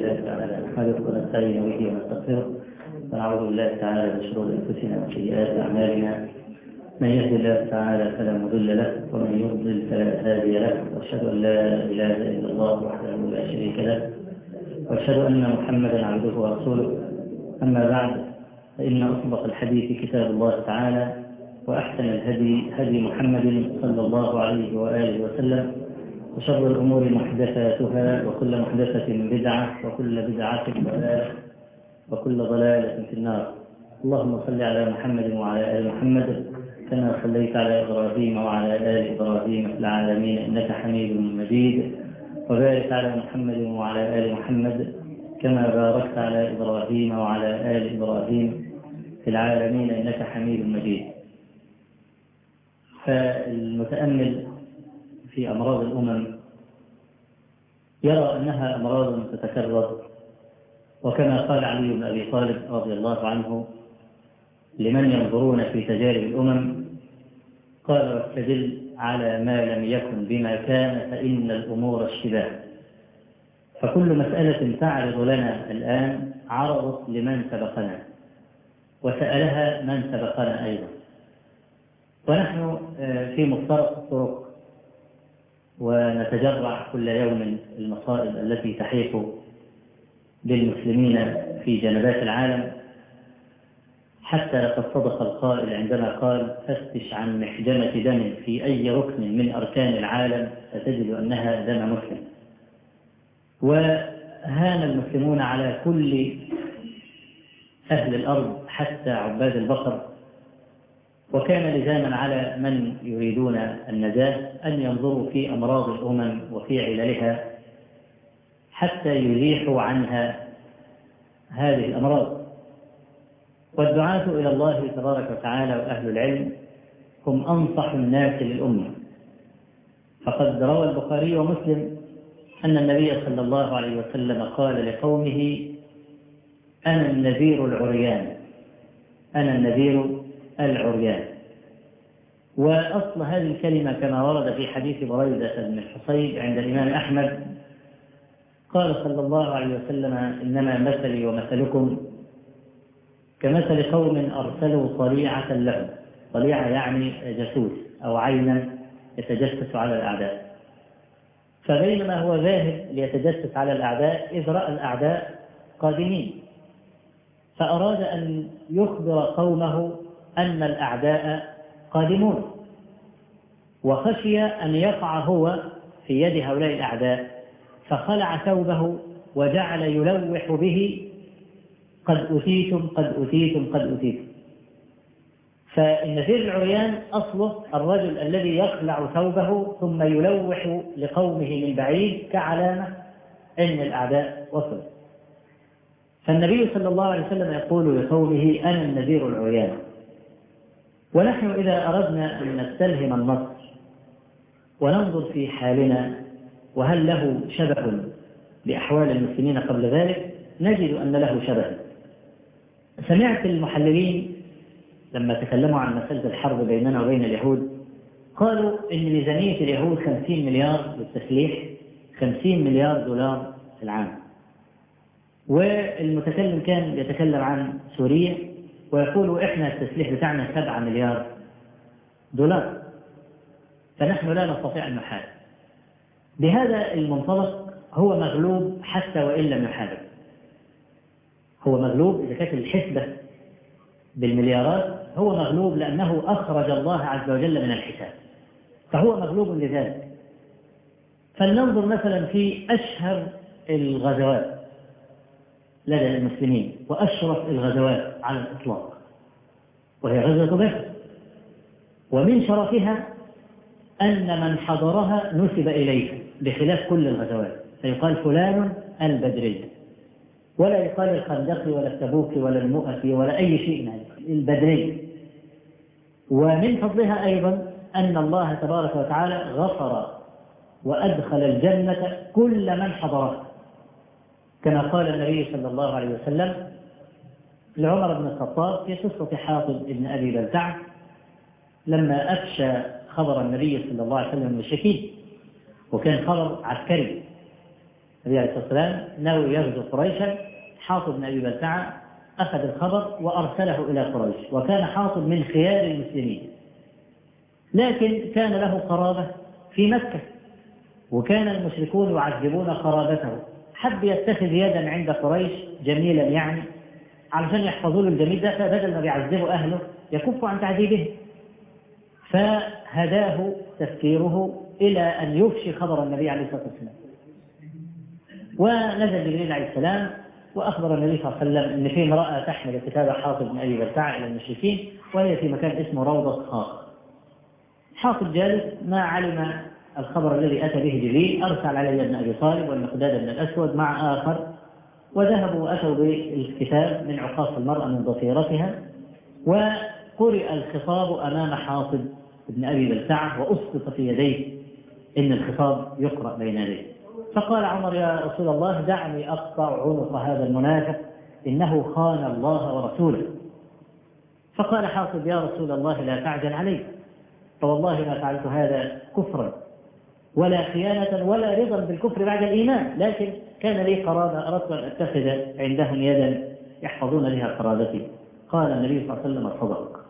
لله تعالى نحمده ونستعين به ونستغفره ونعوذ بالله تعالى من شرور انفسنا وسيئات اعمالنا. من يهد الله تعالى فلا مضل له ومن يضلل فلا هادي له، واشهد ان لا اله الا الله وحده لا شريك له، واشهد ان محمدا عبده ورسوله. اما بعد، فان اصدق الحديث كتاب الله تعالى، واحسن الهدي هدي محمد صلى الله عليه واله وسلم، وشر الامور محدثاتها، وكل محدثه بدعه، وكل بدعه ضلاله، وكل ضلاله في النار. اللهم صل على محمد وعلى ال محمد كما صليت على ابراهيم وعلى ال ابراهيم في العالمين انك حميد مجيد، وبارك على محمد وعلى ال محمد كما باركت على ابراهيم وعلى ال ابراهيم في العالمين انك حميد مجيد. فالمتامل في امراض الامم يرى انها امراض تتكرر، وكما قال علي بن ابي طالب رضي الله عنه لمن ينظرون في تجارب الامم، قال: واستدل على ما لم يكن بما كان فان الامور اشتباه. فكل مساله تعرض لنا الان عرضت لمن سبقنا، وسالها من سبقنا ايضا، ونحن في مفترق الطرق، ونتجرع كل يوم المصائب التي تحيق بالمسلمين في جنبات العالم، حتى لقد صدق القائل عندما قال: فتش عن محجمة دم في أي ركن من أركان العالم فتجد أنها دم مسلم. وهان المسلمون على كل أهل الأرض حتى عباد البقر، وكان لزاما على من يريدون النجاة أن ينظروا في أمراض الأمم وفي عللها حتى يزيحوا عنها هذه الأمراض. والدعاة إلى الله تبارك وتعالى وأهل العلم هم أنصح الناس للأمة، فقد روى البخاري ومسلم أن النبي صلى الله عليه وسلم قال لقومه: أنا النذير العريان، أنا النذير العريان. وأصل هذه الكلمة كما ورد في حديث بريدة بن الحصيب عند الإمام أحمد، قال صلى الله عليه وسلم: إنما مثلي ومثلكم كمثل قوم أرسلوا طليعة لهم. طليعة يعني جاسوس أو عينا يتجسس على الأعداء، فبينما هو ذاهب ليتجسس على الأعداء إذ رأى الأعداء قادمين، فأراد أن يخبر قومه أن الأعداء قادمون، وخشي أن يقع هو في يد هؤلاء الأعداء، فخلع ثوبه وجعل يلوح به: قد أتيتم قد أتيتم قد أتيتم. فالنذير العريان أصله الرجل الذي يخلع ثوبه ثم يلوح لقومه من بعيد كعلامة أن الأعداء وصلوا. فالنبي صلى الله عليه وسلم يقول لقومه: أنا النذير العريان. ونحن إذا أردنا أن نستلهم النص وننظر في حالنا وهل له شبه بأحوال المسلمين قبل ذلك، نجد أن له شبه. سمعت المحللين لما تكلموا عن مسألة الحرب بيننا وبين اليهود قالوا إن ميزانية اليهود 50 مليار للتسليح، 50 مليار دولار في العام. والمتكلم كان يتكلم عن سوريا ويقول: إحنا التسليح بتاعنا 7 مليار دولار، فنحن لا نستطيع أن نحارب. بهذا المنطلق هو مغلوب حتى وإن لم يحارب. هو مغلوب إذا كانت الحسبة بالمليارات، هو مغلوب لأنه أخرج الله عز وجل من الحساب، فهو مغلوب لذلك. فلننظر مثلا في أشهر الغزوات لدى المسلمين وأشرف الغزوات على الإطلاق، وهي غزوة بدر. ومن شرفها أن من حضرها نسب إليه بخلاف كل الغزوات، فيقال فلان البدري، ولا يقال الخندق ولا التبوك ولا المؤتي ولا أي شيء، البدري. ومن فضلها أيضا أن الله تبارك وتعالى غفر وأدخل الجنة كل من حضرها، كما قال النبي صلى الله عليه وسلم لعمر بن الخطاب في قصة حاطب بن أبي بلتعة لما أفشى خبر النبي صلى الله عليه وسلم لشكيب، وكان خبر عسكري، النبي عليه الصلاة والسلام ناوي يغزو قريشا. حاطب بن أبي بلتعة أخذ الخبر وأرسله إلى قريش، وكان حاطب من خيار المسلمين، لكن كان له قرابة في مكة، وكان المشركون يعذبون قرابته. حب يتخذ يدا عند قريش جميلا يعني علشان يحفظوا له الجميل ده، فبدل ما بيعذبوا أهله يكفوا عن تعذيبه. فهداه تفكيره إلى أن يفشي خبر النبي عليه الصلاة والسلام. ونزل جبريل عليه السلام وأخبر النبي صلى الله عليه وسلم أن في امرأة تحمل كتاب حاطب بن أبي بلتعة إلى المشركين، وهي في مكان اسمه روضة خاخ. حاطب جالس ما علم الخبر الذي أتى به جبريل، أرسل علي بن أبي طالب والمقداد بن الأسود مع آخر، وذهبوا وأتوا بالكتاب من عقاص المرأة من ضفيرتها، وقرئ الخطاب أمام حاطب بن أبي بلتعة، وأسقط في يديه إن الخطاب يقرأ بين يديه. فقال عمر: يا رسول الله دعني أقطع عنق هذا المنافق، إنه خان الله ورسوله. فقال حاطب: يا رسول الله لا تعجل علي، فوالله ما فعلت هذا كفرا ولا خيانة ولا رضا بالكفر بعد الإيمان، لكن كان لي قرابة أردت أن أتخذ عندهم يدا يحفظون بها قرابتي. قال النبي صلى الله عليه وسلم: صدق.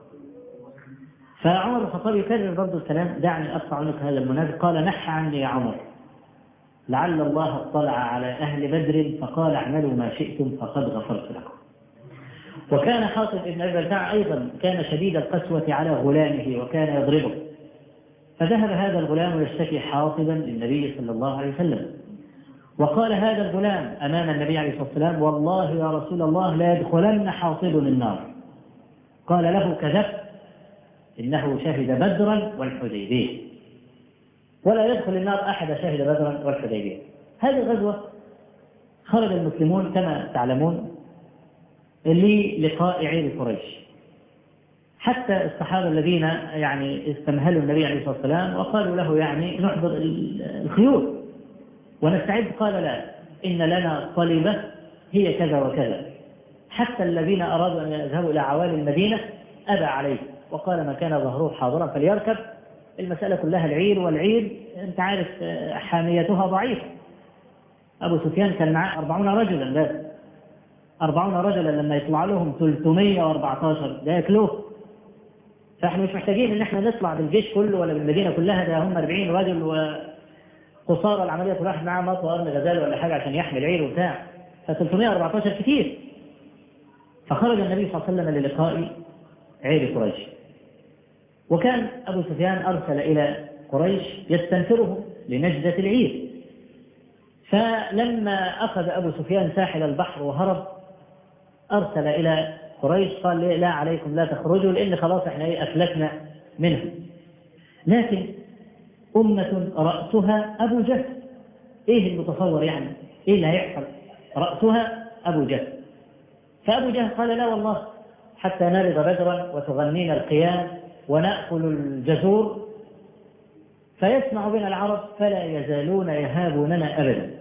فعمر بن الخطاب يكرر برضه الكلام: دعني أقطع عنق هذا المنافق. قال: نح عني يا عمر، لعل الله اطلع على أهل بدر فقال اعملوا ما شئتم فقد غفرت لكم. وكان حاطب بن أبي بلتعة أيضا كان شديد القسوة على غلامه وكان يضربه، فذهب هذا الغلام يشتكي حاطبا للنبي صلى الله عليه وسلم، وقال هذا الغلام أمام النبي عليه الصلاة والسلام: والله يا رسول الله لا يدخلن حاطب النار. قال له: كذبت، إنه شهد بدرا والحديبية، ولا يدخل النار أحد شهد بدرا والحديبية. هذه الغزوة خرج المسلمون كما تعلمون للقاء عير قريش، حتى الصحابة الذين يعني استمهلوا النبي عليه الصلاة والسلام وقالوا له يعني نحضر الخيول ونستعد، قال: لا، إن لنا طلبة هي كذا وكذا. حتى الذين أرادوا أن يذهبوا إلى عوالي المدينة أبى عليه وقال: ما كان ظهره حاضرا فليركب. المسألة كلها العير، والعير أنت عارف حاميتها ضعيفة. أبو سفيان كان معه 40 رجلا، بس 40 رجلا لما يطلع لهم 314 ده يكلوه. فاحنا مش محتاجين ان احنا نطلع بالجيش كله ولا بالمدينة كلها، ده هم 40 رجل وقصارى العملية كل واحد معاه مطوى قرن غزال ولا حاجة عشان يحمل عير وبتاع، ف 314 كتير. فخرج النبي صلى الله عليه وسلم للقاء عير قريش، وكان أبو سفيان أرسل إلى قريش يستنفرهم لنجدة العير. فلما أخذ أبو سفيان ساحل البحر وهرب أرسل إلى قريش قال: لا عليكم لا تخرجوا، لأن خلاص احنا أفلتنا منهم. لكن أمة رأسها أبو جهل، إيه المتصور يعني؟ إيه اللي هيحصل؟ رأسها أبو جهل. فأبو جهل قال: لا والله حتى نرد بدرا وتغنينا القيام ونأكل الجزور فيسمع بنا العرب فلا يزالون يهابوننا أبدا.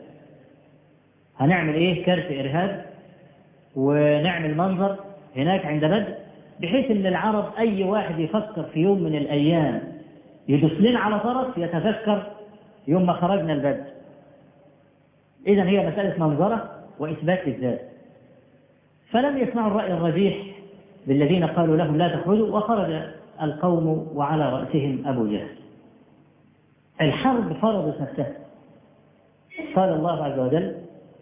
هنعمل إيه؟ كارت إرهاب ونعمل منظر هناك عند بدر، بحيث أن العرب أي واحد يفكر في يوم من الأيام يدوس لنا على طرف يتذكر يوم ما خرجنا البدر. إذن هي مسألة منظرة وإثبات الذات. فلم يسمعوا الرأي الرجيح بالذين قالوا لهم لا تخرجوا، وخرج القوم وعلى رأسهم أبو جهل. الحرب فرضت نفسها. قال الله عز وجل: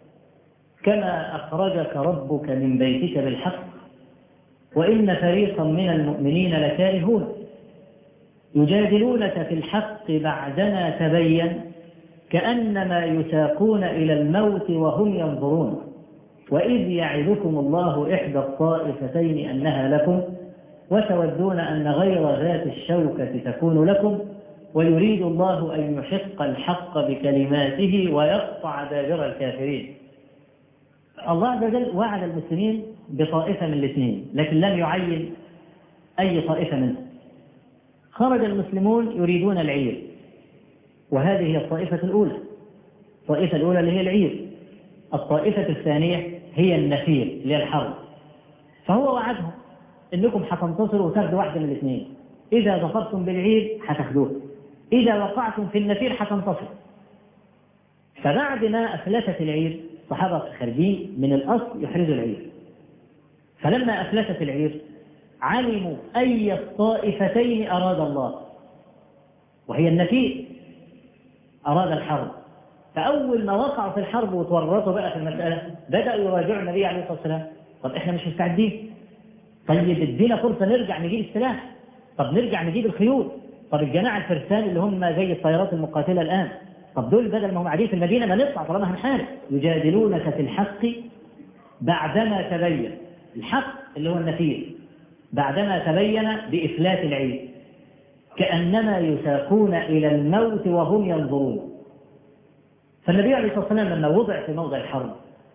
كما أخرجك ربك من بيتك بالحق وإن فريقا من المؤمنين لكارهون يجادلونك في الحق بعدما تبين كأنما يساقون إلى الموت وهم ينظرون وإذ يعدكم الله إحدى الطائفتين أنها لكم وتودون أن غير ذات الشوكة تكون لكم ويريد الله أن يحق الحق بكلماته ويقطع دابر الكافرين. الله عز وجل وعد المسلمين بطائفة من الاثنين، لكن لم يعين أي طائفة منهم. خرج المسلمون يريدون العير، وهذه هي الطائفة الأولى. الطائفة الأولى اللي هي العير. الطائفة الثانية هي النفير اللي هي الحرب. فهو وعدهم إنكم حتنتصروا وتاخدوا واحدة من الاثنين، إذا ظفرتم بالعير حتاخدوه، إذا وقعتم في النفير حتنتصروا. فبعد ما أفلتت العير الصحابة خارجين من الأصل يحرزوا العير، فلما أفلتت العير علموا أي الطائفتين أراد الله، وهي النفير أراد الحرب. فأول ما وقعوا في الحرب وتورطوا بقى في المسألة بدأوا يراجعوا النبي عليه الصلاة والسلام. طب إحنا مش مستعدين، طيب ادينا فرصة نرجع نجيب السلاح، طب نرجع نجيب الخيول، طب الجماعة الفرسان اللي هم زي الطيارات المقاتلة الآن، طب دول بدل ما هم قاعدين في المدينة ما نطلع طالما هنحارب. يجادلونك في الحق بعدما تبين، الحق اللي هو النفير بعدما تبين بإفلات العير، كأنما يساقون إلى الموت وهم ينظرون. فالنبي عليه الصلاة والسلام لما وضع في موضع الحرب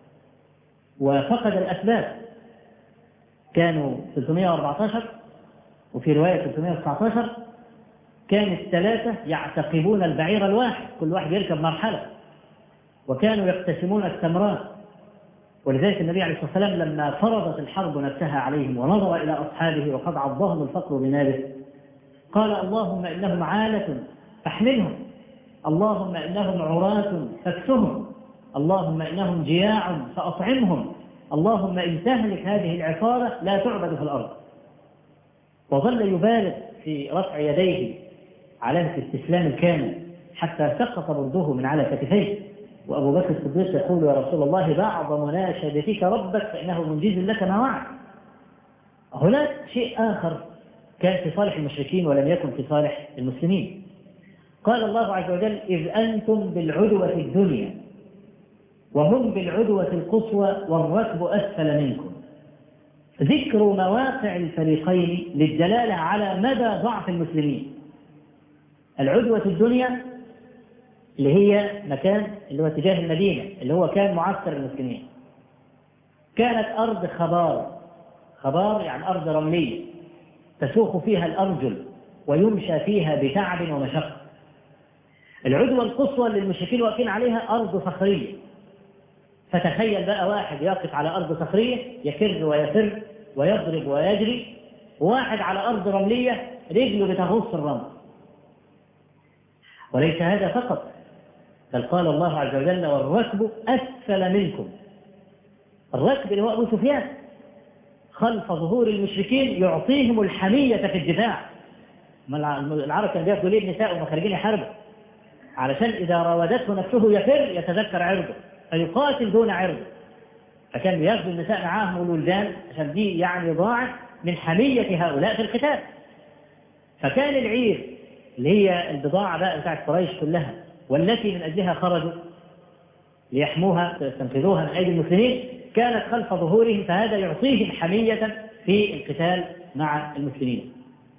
وفقد الأسباب، كانوا 314 وفي رواية 319، كان الثلاثة يعتقبون البعير الواحد، كل واحد يركب مرحلة، وكانوا يقتسمون التمرات. ولذلك النبي عليه الصلاة والسلام لما فرضت الحرب نفسها عليهم ونظر إلى أصحابه وقد عضهم الفقر بناره قال: اللهم إنهم عالة فاحملهم، اللهم إنهم عراة فاكسهم، اللهم إنهم جياع فأطعمهم، اللهم إن تهلك هذه العصارة لا تعبد في الأرض. وظل يبالغ في رفع يديه علامة الاستسلام الكامل حتى سقط برده من على كتفيه. وأبو بكر الصديق يقول: يا رسول الله بعض مناشدتك ربك فإنه منجز لك ما وعد. هناك شيء آخر كان في صالح المشركين ولم يكن في صالح المسلمين. قال الله عز وجل: إذ أنتم بالعدوة الدنيا وهم بالعدوة القصوى والركب أسفل منكم. ذكر مواقع الفريقين للدلالة على مدى ضعف المسلمين. العدوة الدنيا اللي هي مكان اللي هو اتجاه المدينة اللي هو كان معسكر المسلمين، كانت أرض خبار يعني أرض رملية تسوق فيها الأرجل ويمشى فيها بتعب ومشقة. العدوة القصوى اللي المشركين واقفين عليها أرض صخرية، فتخيل بقى واحد يقف على أرض صخرية يكر ويفر ويضرب ويجري، وواحد على أرض رملية رجله بتغوص الرمل. وليس هذا فقط، بل قال الله عز وجل: والركب أسفل منكم. الركب اللي هو أبو سفيان خلف ظهور المشركين يعطيهم الحمية في الدفاع. العرب كانوا بياخدوا ليه النساء وهم خارجين يحاربوا علشان إذا راودته نفسه يفر يتذكر عرضه فيقاتل دون عرضه، فكان بياخدوا النساء معاهم والولدان عشان دي يعني ضاعت من حمية هؤلاء في القتال. فكان العير اللي هي البضاعة بقى بتاعت قريش كلها والتي من أجلها خرجوا ليحموها ويستنقذوها من أيدي المسلمين كانت خلف ظهورهم، فهذا يعطيهم حمية في القتال مع المسلمين.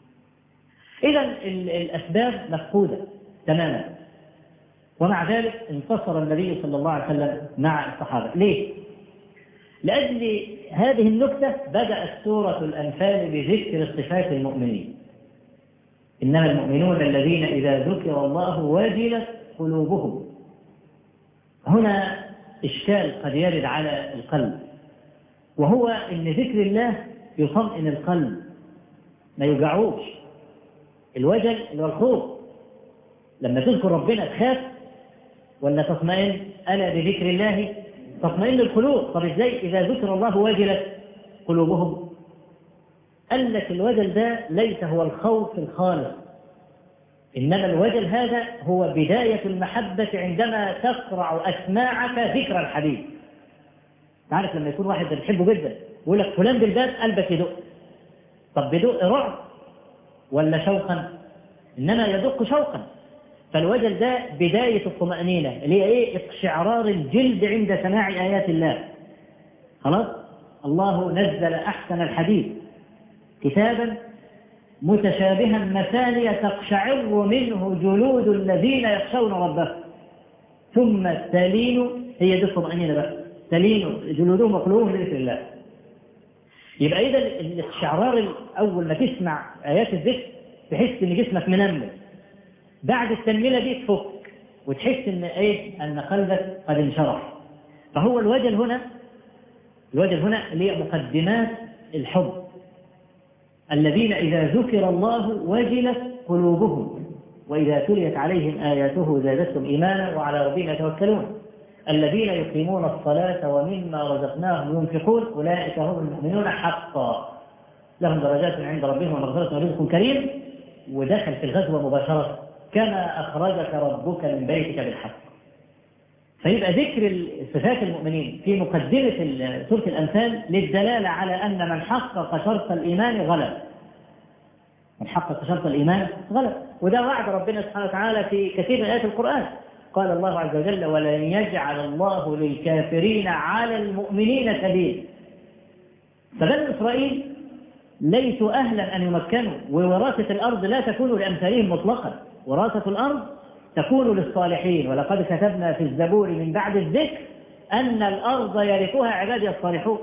إذا الأسباب مفقودة تماما، ومع ذلك انتصر النبي صلى الله عليه وسلم مع الصحابة. ليه؟ لأجل هذه النكتة بدأت سورة الأنفال بذكر صفات المؤمنين. إنما المؤمنون الذين إذا ذكر الله وجلت قلوبهم. هنا إشكال قد يرد على القلب، وهو إن ذكر الله يطمئن القلب ما يوجعوش. الوجل اللي هو الخوف، لما تذكر ربنا تخاف ولا تطمئن؟ ألا بذكر الله تطمئن القلوب. طب إزاي إذا ذكر الله وجلت قلوبهم؟ قال لك الوجل ده ليس هو الخوف الخالص، إنما الوجل هذا هو بداية المحبة عندما تقرع أسماعك ذكر الحبيب. تعرف لما يكون واحد بتحبه جدا يقول لك فلان بالباب قلبك يدق، طب بيدق رعب ولا شوقا؟ إنما يدق شوقا. فالوجل ده بداية الطمأنينة اللي هي إيه؟ اقشعرار الجلد عند سماع آيات الله. خلاص؟ الله نزل أحسن الحديث كتابا متشابها مثانية تقشعر منه جلود الذين يخشون ربهم ثم تلين، هي دي الطمأنينة بقى، تلين جلودهم وقلوبهم لذكر الله. يبقى إذا الاستشعار أول ما تسمع آيات الذكر تحس إن جسمك منمل، بعد التنميلة دي تفك وتحس إن إيه؟ أن قلبك قد انشرح. فهو الوجل هنا اللي هي مقدمات الحب، الذين إذا ذكر الله وجلت قلوبهم. وإذا تليت عليهم آياته زادتهم إيمانا وعلى ربهم يتوكلون الذين يقيمون الصلاة ومما رزقناهم ينفقون أولئك هم المؤمنون حقا لهم درجات عند ربهم ومغفرة ورزق كريم. ودخل في الغزوة مباشرة كما أخرجك ربك من بيتك بالحق. فيبقى ذكر صفات المؤمنين في مقدمة سورة الأنفال للدلالة على أن من حقق شرط الإيمان غلب. من حقق شرط الإيمان غلب، وده وعد ربنا سبحانه وتعالى في كثير من آيات القرآن. قال الله عز وجل ولن يجعل الله للكافرين على المؤمنين سبيل. فبني إسرائيل ليسوا أهلا أن يمكنوا، ووراثة الأرض لا تكون لأمثالهم مطلقا، وراثة الأرض تكون للصالحين. ولقد كتبنا في الزبور من بعد الذكر أن الأرض يرثها عبادي الصالحون.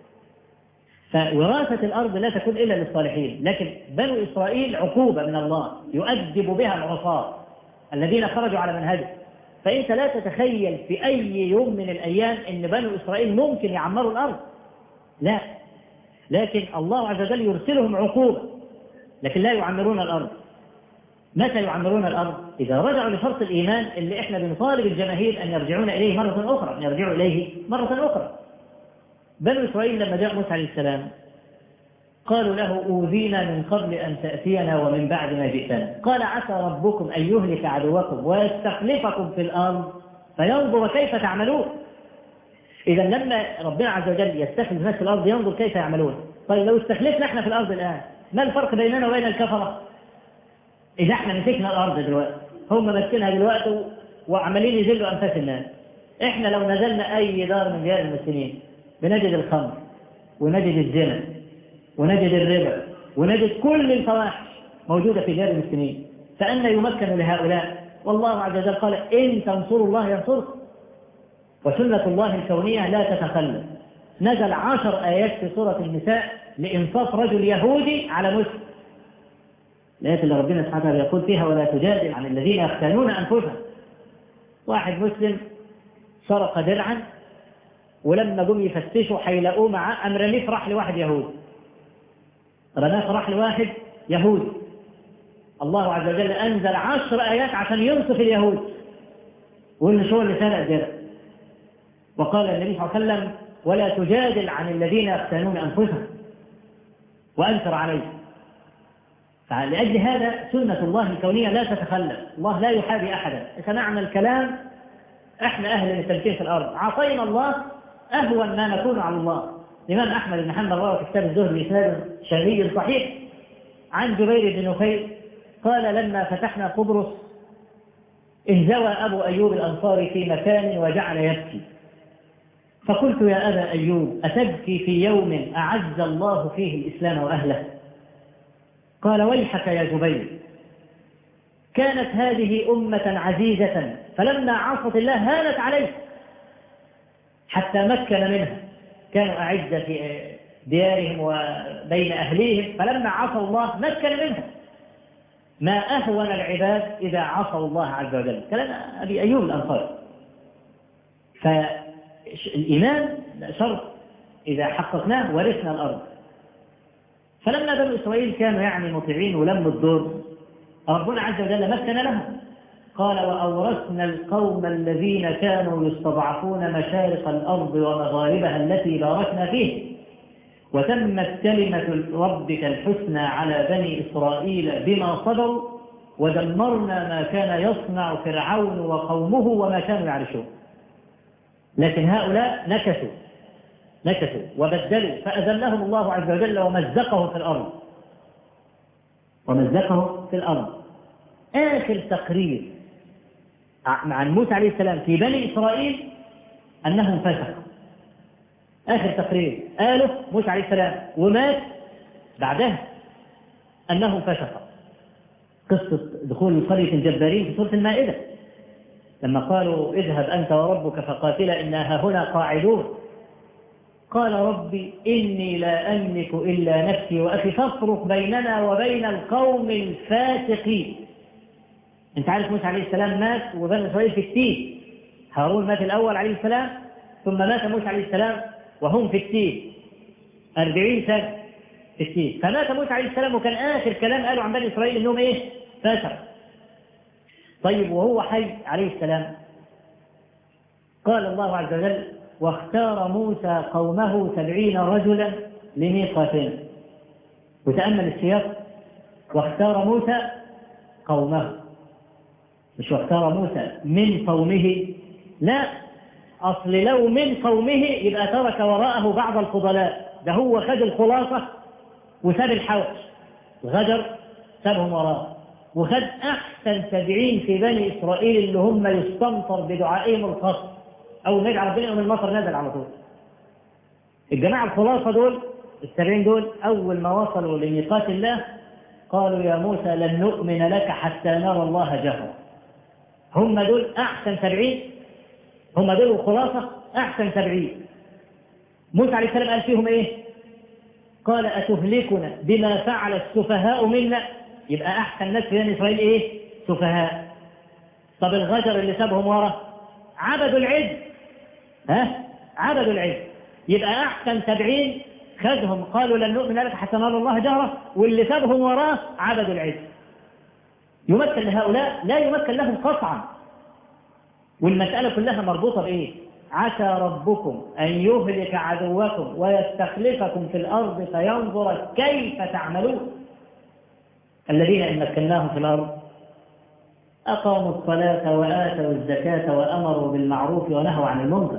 فوراثة الأرض لا تكون إلا للصالحين، لكن بنو إسرائيل عقوبة من الله يؤدب بها العصاة الذين خرجوا على منهجه. فأنت لا تتخيل في أي يوم من الأيام أن بنو إسرائيل ممكن يعمروا الأرض، لا، لكن الله عز وجل يرسلهم عقوبة، لكن لا يعمرون الأرض. متى يعمرون الأرض؟ إذا رجعوا لشرط الإيمان اللي إحنا بنطالب الجماهير أن يرجعون إليه مرة أخرى، أن يرجعوا إليه مرة أخرى. بنو إسرائيل لما جاء موسى عليه السلام قالوا له أوذينا من قبل أن تأتينا ومن بعد ما جئتنا. قال عسى ربكم أن يهلك عدوكم ويستخلفكم في الأرض فينظر كيف تعملون. إذا لما ربنا عز وجل يستخلف الناس في الأرض ينظر كيف يعملون. طيب لو استخلفنا احنا في الأرض الآن، ما الفرق بيننا وبين الكفرة؟ إذا احنا مسكنا الأرض دلوقتي، هم ماسكينها دلوقتي وعمالين يذلوا أنفاس الناس. احنا لو نزلنا أي دار من ديار المسلمين بنجد الخمر ونجد الزنا ونجد الربا ونجد كل الفواحش موجودة في ديار المسلمين، فأنا يمكن لهؤلاء؟ والله عز وجل قال إن تنصروا الله ينصركم، وسنة الله الكونية لا تتخلف. نزل 10 آيات في سورة النساء لإنصاف رجل يهودي على مسلم، الآيات اللي ربنا سبحانه وتعالى يقول فيها ولا تجادل عن الذين يختانون أنفسهم. واحد مسلم سرق درعا، ولما جم يفتشوا حيلاقوه معاه أم رميه راح لواحد يهودي، رماه راح لواحد يهودي. الله عز وجل أنزل 10 آيات عشان ينصف اليهود وإن شو اللي سرق درع. وقال النبي صلى الله عليه وسلم ولا تجادل عن الذين يختانون أنفسهم وأنكر عليه. فلأجل هذا سنة الله الكونية لا تتخلف، الله لا يحابي أحدا. سمعنا الكلام احنا أهل للتمكين في الأرض، عصينا الله أهون ما نكون على الله. الإمام أحمد بن حنبل روى في كتاب الزهد بإسناد شهري صحيح عن جبير بن نفيل قال لما فتحنا قبرص انزوى أبو أيوب الأنصاري في مكان وجعل يبكي، فقلت يا أبا أيوب أتبكي في يوم أعز الله فيه الإسلام وأهله؟ قال ويحك يا جبير، كانت هذه أمة عزيزة فلما عصت الله هانت عليه حتى مكن منها، كانوا أعزة في ديارهم وبين أهليهم، فلما عصوا الله مكن منها. ما أهون العباد إذا عصوا الله عز وجل. كلام أبي أيوب الأنصاري. فالإيمان شرط إذا حققناه ورثنا الأرض. فلما بنو إسرائيل كانوا يعني مطيعين ولموا الدور، ربنا عز وجل مكن لهم. قال وأورثنا القوم الذين كانوا يستضعفون مشارق الأرض ومغاربها التي باركنا فيه وتمت كلمة ربك الحسنى على بني إسرائيل بما صبروا ودمرنا ما كان يصنع فرعون وقومه وما كانوا يعرشون. لكن هؤلاء نكثوا وبدلوا فأذلهم الله عز وجل ومزقهم في الأرض. آخر تقرير عن موسى عليه السلام في بني إسرائيل أنهم فسقوا. آخر تقرير قاله موسى عليه السلام ومات بعدها أنهم فسقوا. قصة دخول قرية الجبارين في سورة المائدة لما قالوا اذهب أنت وربك فقاتلا إنا هنا قاعدون، قال ربي إني لا أملك إلا نفسي وأخي فافرق بيننا وبين القوم الفاسقين. أنت عارف موسى عليه السلام مات وبني إسرائيل في التيه. هارون مات الأول عليه السلام ثم مات موسى عليه السلام وهم في التيه 40 سنة في التيه. فمات موسى عليه السلام وكان آخر كلام قالوا عن بني إسرائيل إنهم إيه؟ فاسق. طيب وهو حي عليه السلام قال الله عز وجل واختار موسى قومه 70 رجلا لميقاتنا. وتأمل السياق، واختار موسى قومه، مش واختار موسى من قومه، لا، أصل لو من قومه يبقى ترك وراءه بعض الفضلاء، ده هو خد الخلاصة وساب الحوش، غدر سابهم وراءه، وخد أحسن 70 في بني إسرائيل اللي هم يستمطر بدعائهم الخاص، أو نجعل ربنا يوم المطر نزل على طول. الجماعة الخلاصة دول 70 دول أول ما وصلوا لميقات الله قالوا يا موسى لن نؤمن لك حتى نرى الله جهرا. هم دول أحسن 70، هم دول الخلاصة أحسن 70. موسى عليه السلام قال فيهم إيه؟ قال أتهلكنا بما فعل السفهاء منا، يبقى أحسن ناس في بني إسرائيل إيه؟ سفهاء. طب الغجر اللي سابهم ورا عبدوا العجل، عبدوا العجل، يبقى أحسن 70 خذهم قالوا لن نؤمن لك حتى نرى الله جهرة، واللي سابهم وراه عبدوا العجل. يمكن لهؤلاء لا يمكن لهم قطعا. والمسألة كلها مربوطة بإيه؟ عسى ربكم أن يهلك عدوكم ويستخلفكم في الأرض فينظر كيف تعملون. الذين إن مكناهم في الأرض أقاموا الصلاة وآتوا الزكاة وأمروا بالمعروف ونهوا عن المنكر.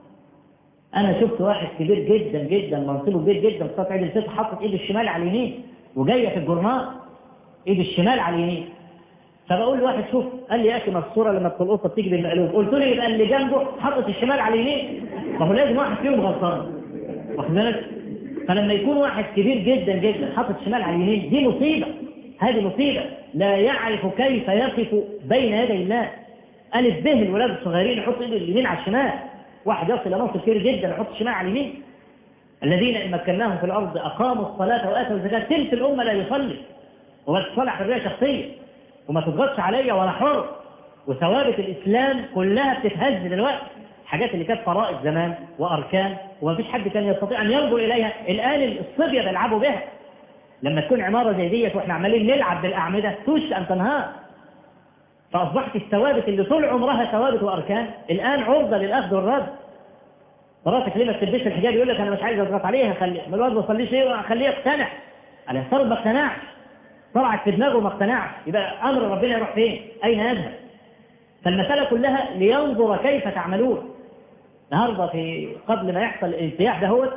أنا شفت واحد كبير جدا جدا منصبه كبير جدا في صلاة عيد الفطر حاطط إيد الشمال على اليمين، وجاية في الجرنال إيد الشمال على اليمين. فبقول لواحد شوف، قال لي يا أخي ما الصورة لما بتلقطها بتيجي بالمقلوب. قلت له يبقى اللي جنبه حاطط الشمال على اليمين، فهو لازم واحد فيهم غلطان، واخد بالك؟ فلما يكون واحد كبير جدا جدا حاطط الشمال على اليمين دي مصيبة، هذه مصيبة. لا يعرف كيف يقف بين يدي الله. ألف به الولاد الصغيرين يحط إيد اليمين على الشمال، واحد يصل إلى منصب كبير جدا يحط الشمال على اليمين. الذين إن مكناهم في الأرض أقاموا الصلاة وآتوا الزكاة. تلك الأمة لا يصلي وبس تصلح حرية شخصية وما تضغطش عليا ولا حر، وثوابت الإسلام كلها بتتهز دلوقتي. الحاجات اللي كانت فرائض زمان وأركان وما فيش حد كان يستطيع أن ينظر إليها، الآن الصبية بيلعبوا بها. لما تكون عمارة زي ديت وإحنا عمالين نلعب بالأعمدة توش أن تنهار. فأصبحت الثوابت اللي طول عمرها ثوابت وأركان الآن عرضة للأخذ والرد. مراتك ليه ما تلبسش الحجاب؟ يقول لك أنا مش عايز أضغط عليها، خلي ما الواد ما يصليش إيه، خليه يقتنع. أنا افترض ما اقتنعش، طلعت في دماغه ما اقتنعش، يبقى أمر ربنا يروح فين؟ أين يذهب؟ فالمسألة كلها لينظر كيف تعملون. النهارده في قبل ما يحصل الانتياح دهوت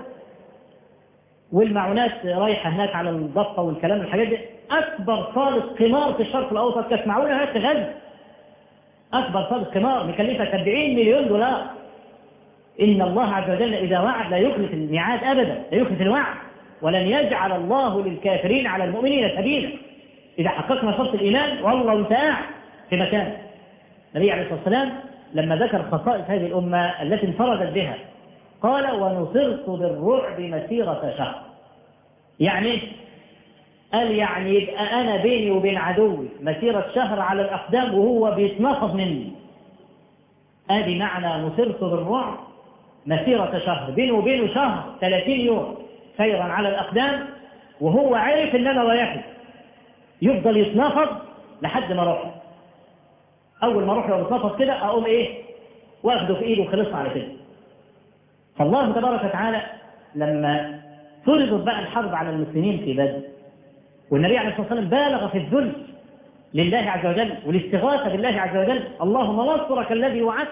والمعونات رايحة هناك على الضفة والكلام والحاجات دي، أكبر صالة قمار في الشرق الأوسط كانت معونة هناك في غزة. أكبر صالة قمار مكلفة 70 مليون دولار. إن الله عز وجل إذا وعد لا يخلف الميعاد أبدا، لا يخلف الوعد، ولن يجعل الله للكافرين على المؤمنين سبيلا. إذا حققنا شرط الإيمان والله متاع في مكان. النبي عليه الصلاة والسلام لما ذكر خصائص هذه الأمة التي انفردت بها قال ونصرت بالرعب مسيرة شهر. يعني قال يعني يبقى أنا بيني وبين عدوي مسيرة شهر على الأقدام وهو بيتنفض مني. هذه معنى نصرت بالرعب مسيرة شهر، بينه وبينه شهر 30 يوم سيرا على الأقدام، وهو عارف إن أنا رايحه يفضل يتنفض لحد ما روح. أول ما روح لو يتنفض كده أقوم إيه واخده في إيده وخلص على كده. فالله تبارك وتعالى لما فرضت بقى الحرب على المسلمين في بدر والنبي عليه الصلاة والسلام بالغ في الذل لله عز وجل والاستغاثة بالله عز وجل، اللهم نصرك الذي وعدت،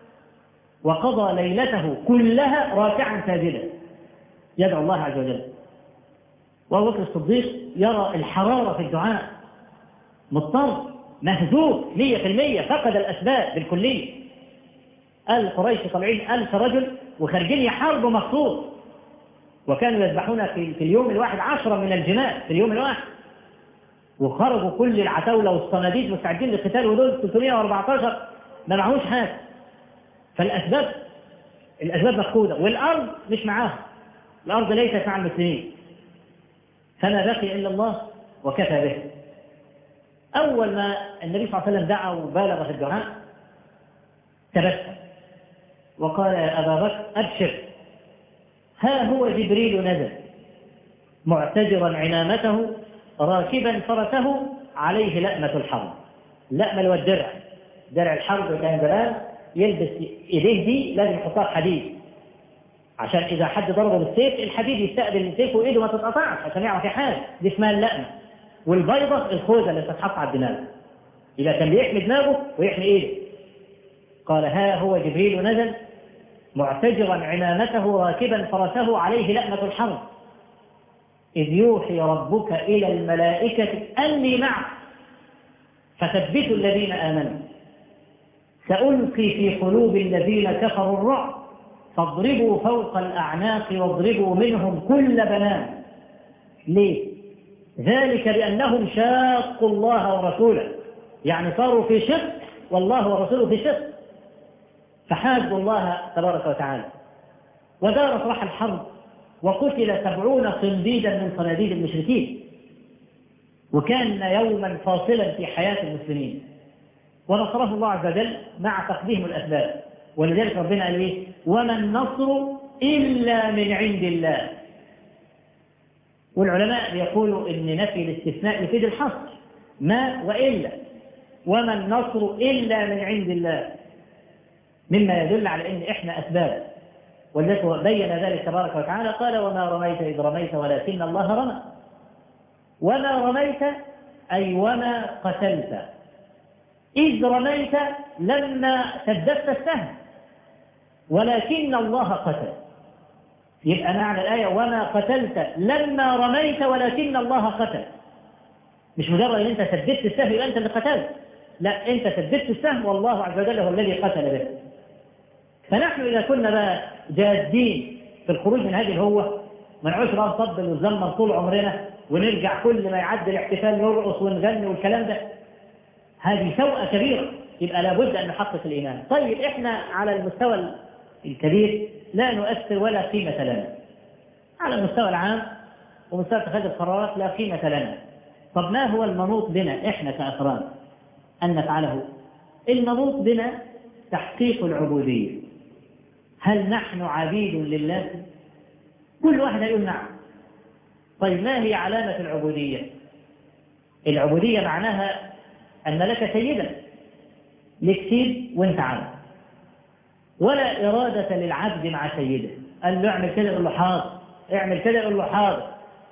وقضى ليلته كلها راكعا ساجدا يدعو الله عز وجل. وأبو بكر الصديق يرى الحرارة في الدعاء، مضطر مهزوم 100%، فقد الأسباب بالكلية. قال قريش طالعين 1000 رجل وخارجين يحاربوا مخصوص، وكانوا يذبحون في اليوم الواحد 10 من الجمال في اليوم الواحد، وخرجوا كل العتاولة والصناديد مستعدين للقتال، ودول 314 ما معهوش حاجة. فالأسباب مفقودة والأرض مش معاها، الأرض ليست مع المسلمين، فما بقي إلا الله وكفى به. أول ما النبي صلى الله عليه وسلم دعا وبالغ في الدعاء تبسم وقال يا أبا بكر أبشر، ها هو جبريل نزل معتجرا عنامته راكبا فرسه عليه لأمة الحرب. اللأمة اللي هو الدرع، درع الحرب كان زمان يلبس ايديه دي لازم يحطها في حديد، عشان اذا حد ضربه بالسيف الحديد يستقبل السيف وايده ما تتقطعش عشان يعرف يحارب. دي اسمها اللأمة. والبيضة الخوذة اللي تتحط على الدماغ، اذا كان بيحمي دماغه ويحمي ايده. قال ها هو جبريل نزل معتجرا عمامته راكبا فرسه عليه لأمة الحرب إذ يوحي ربك إلى الملائكة أني معك فثبتوا الذين آمنوا سألقي في قلوب الذين كفروا الرعب فاضربوا فوق الأعناق واضربوا منهم كل بنان. ليه؟ ذلك بأنهم شاقوا الله ورسوله، يعني صاروا في شق والله ورسوله في شق، فحادوا الله تبارك وتعالى. ودارت راح الحرب وقتل 70 صنديدا من صناديد المشركين، وكان يوما فاصلا في حياة المسلمين، ونصره الله عز وجل مع تقديم الأسباب. ولذلك ربنا قال ايه؟ وما النصر إلا من عند الله. والعلماء يقولوا ان نفي الاستثناء يفيد الحصر، ما وإلا، وما النصر إلا من عند الله، مما يدل على ان احنا أسباب. والذي بين ذلك تبارك وتعالى قال وما رميت إذ رميت ولكن الله رمى. وما رميت أي وما قتلت إذ رميت لما سددت السهم، ولكن الله قتل. يبقى معنى الآية وما قتلت لما رميت ولكن الله قتل، مش مجرد ان انت سددت السهم يبقى انت اللي قتلت، لا، انت سددت السهم والله عز وجل هو الذي قتل به. فنحن إذا كنا بقى جادين في الخروج من هذه الهوة، ما نعوش بقى نطبل ونزمر طول عمرنا ونرجع كل ما يعدي الاحتفال نرقص ونغني والكلام ده، هذه سوءة كبيرة. يبقى لابد أن نحقق الإيمان. طيب إحنا على المستوى الكبير لا نؤثر ولا قيمة لنا، على المستوى العام ومستوى اتخاذ القرارات لا قيمة لنا. طب ما هو المنوط بنا إحنا كأفراد أن نفعله؟ المنوط بنا تحقيق العبودية. هل نحن عبيد لله؟ كل واحد يقول نعم. طيب ما هي علامة العبودية؟ العبودية معناها أن لك سيدا، لك سيد وانت عبد، ولا إرادة للعبد مع سيده. قال له اعمل كده يقول له حاضر، اعمل كده يقول له حاضر.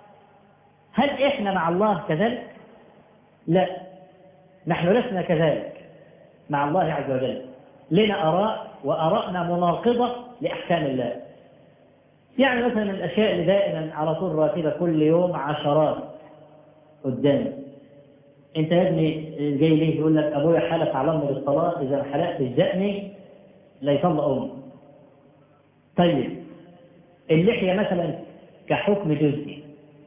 هل إحنا مع الله كذلك؟ لا، نحن لسنا كذلك مع الله عز وجل. لنا آراء وآراءنا مناقضة لأحكام الله. يعني مثلا من الأشياء اللي دائما على طول راتبة كل يوم عشرات قدامي، أنت يا ابني جاي ليه؟ يقول لك أبويا حلف على أمي بالصلاة إذا ما حلقتش دقني لا يطلق أمي. طيب اللحية مثلا كحكم جزئي،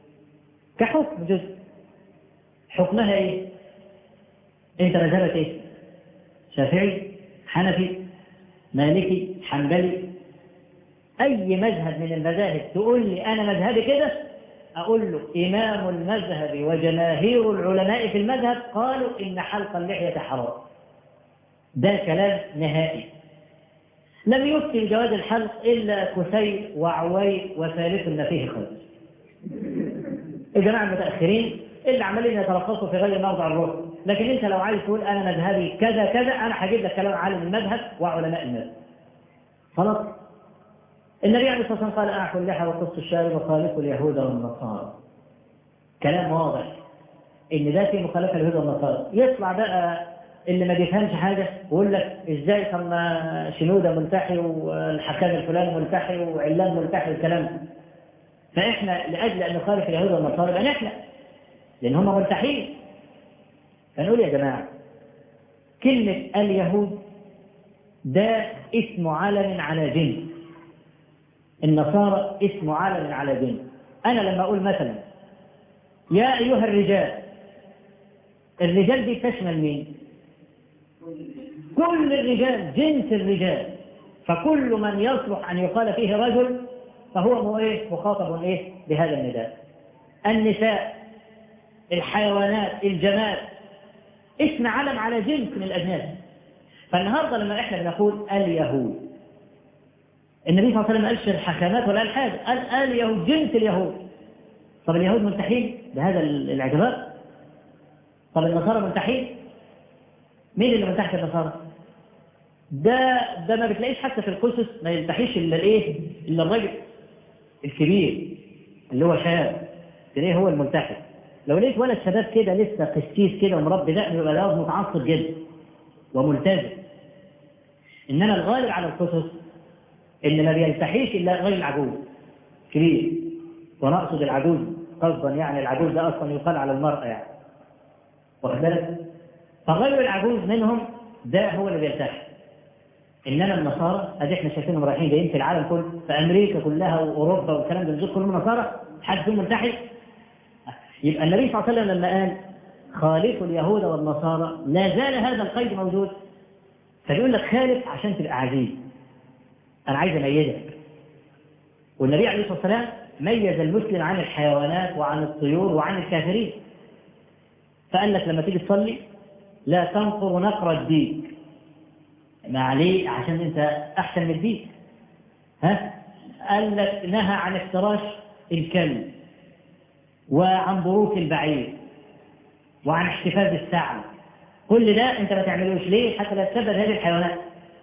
كحكم جزئي حكمها إيه؟ أنت مذهبك إيه؟ شافعي، حنفي، مالكي، حنبلي، أي مذهب من المذاهب تقول لي أنا مذهبي كده، أقول له إمام المذهب وجماهير العلماء في المذهب قالوا إن حلق اللحية حرام. ده كلام نهائي. لم يفتي بجواز الحلق إلا كثير وعوي وثالث فيه خلق. الجماعة المتأخرين اللي عمالين يترخصوا في غير موضع الركن. لكن انت لو عايز تقول انا مذهبي كذا كذا، انا هجيب لك كلام عالم المذهب وعلماء المذهب. خلاص. النبي عليه الصلاه والسلام قال اعفوا اللحى وقصوا الشارب وخالفوا اليهود والنصارى. كلام واضح ان ده في مخالفه اليهود والنصارى. يطلع بقى اللي ما بيفهمش حاجه ويقول لك ازاي طب ما شنوده ملتحي والحكام الفلاني ملتحي وعلان ملتحي والكلام. فاحنا لاجل ان نخالف اليهود والنصارى يبقى نحلق لان هم ملتحين. فنقول يا جماعة كلمة اليهود ده اسم علم على جنس، النصارى اسم علم على جنس. أنا لما أقول مثلا يا أيها الرجال، الرجال دي تشمل مين؟ كل الرجال، جنس الرجال. فكل من يصلح أن يقال فيه رجل فهو مخاطب بهذا النداء. النساء، الحيوانات، الجماد، اسم علم على جنس من الأجناس. فالنهاردة لما احنا بنقول اليهود، النبي صلى الله عليه وسلم ما قالش الحكامات ولا الحاجة، قال اليهود، جنس اليهود. طب اليهود ملتحين بهذا الاعتبار؟ طب النصارى ملتحين؟ مين اللي ملتحي النصارى؟ ده ما بتلاقيش حتى في القصص، ما يلتحيش إلا الإيه؟ إلا الراجل الكبير اللي هو شاب، تلاقيه هو الملتحي. لو لقيت ولد شباب كده لسه قسيس كده ومربي دقن يبقى ده متعصب جدا وملتزم. إنما الغالب على القصص إن ما بيلتحيش إلا الراجل العجوز كبير، وأنا أقصد العجوز قصدا، يعني العجوز ده أصلا يقال على المرأة يعني، واخد بالك؟ فالرجل العجوز منهم ده هو اللي بيلتحي. إنما النصارى أدي إحنا شايفينهم رايحين جايين في العالم كله، في أمريكا كلها وأوروبا والكلام ده، دول كلهم نصارى، حد فيهم ملتحي؟ يبقى النبي صلى الله عليه وسلم لما قال خالفوا اليهود والنصارى لا زال هذا القيد موجود. فبيقول لك خالف عشان تبقى عزيز، أنا عايز أميزك. والنبي عليه الصلاة والسلام ميز المسلم عن الحيوانات وعن الطيور وعن الكافرين. فقال لك لما تيجي تصلي لا تنقر نقر الديك، ما عليه عشان أنت أحسن من الديك. قال لك نهى عن افتراش الكلب وعن بروك البعير وعن احتفاظ الثعلب. كل ده أنت ما تعملوش ليه؟ حتى لا تسبب هذه الحيوانات.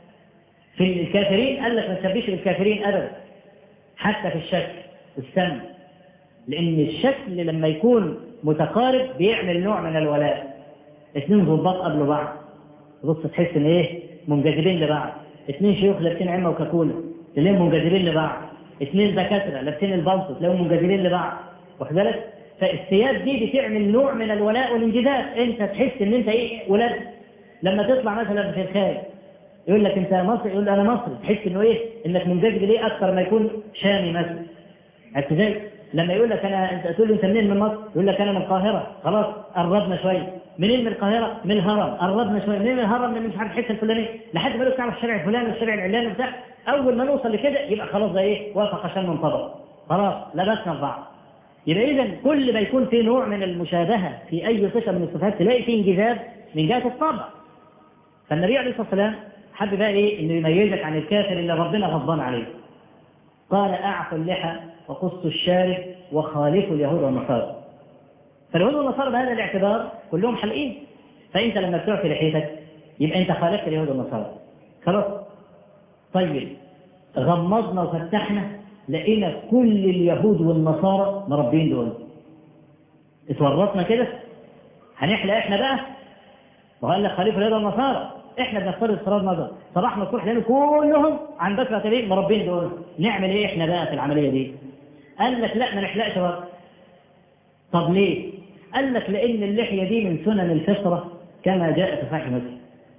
في الكافرين قال لك ما تسبيش بالكافرين أبدا، حتى في الشكل والسم، لأن الشكل لما يكون متقارب بيعمل نوع من الولاء. اثنين ضباط قبل بعض بص تحس ان ايه؟ منجذبين لبعض. اثنين شيوخ لابسين عمة وكاكولا تلاقيهم منجذبين لبعض. اثنين دكاترة لابسين البلطو تلاقيهم منجذبين لبعض، واخد بالك؟ فالثياب دي بتعمل نوع من الولاء والانجذاب، انت تحس ان انت ايه؟ ولاد. لما تطلع مثلا في الخارج يقول لك انت مصري، يقول انا مصري، تحس انه ايه؟ انك منجذب ليه اكثر ما يكون شامي مثلا. عرفت ازاي؟ لما يقول لك انت تقول له انت منين؟ من مصر، يقول لك انا من القاهره. خلاص قربنا شويه. منين من القاهره؟ من الهرم. قربنا شويه. منين من الهرم؟ من مش عارف الحته الفلانيه، لحد ما تعرف الشارع الفلاني والشارع العلاني وبتاع. اول ما نوصل لكده يبقى خلاص ده ايه؟ وافق عشان منطبق، خلاص لبسنا بعض. يبقى اذا كل ما يكون في نوع من المشابهه في اي صفه من الصفات تلاقي فيه انجذاب من جهه الطبع. فالنبي عليه الصلاه والسلام حب بقى ايه؟ انه يميزك عن الكافر اللي ربنا غضبان عليه. قال اعفوا اللحى وقصوا الشارب وخالفوا اليهود والنصارى. فاليهود والنصارى بهذا الاعتبار كلهم حلقين، فانت لما تعفي لحيتك يبقى انت خالفت اليهود والنصارى. خلاص. طيب غمضنا وفتحنا لقينا كل اليهود والنصارى مربين دول. اتورطنا كده، هنحلق احنا بقى؟ وقال لك خالفوا اليهود والنصارى، احنا بنفترض افتراض نظر. صباح الصبح لان كلهم عن بكره تبين مربين دول، نعمل ايه احنا بقى في العمليه دي؟ قال لك لا ما نحلقش بقى. طب ليه؟ قال لك لان اللحيه دي من سنن الفطره كما جاء في صحيح مسلم.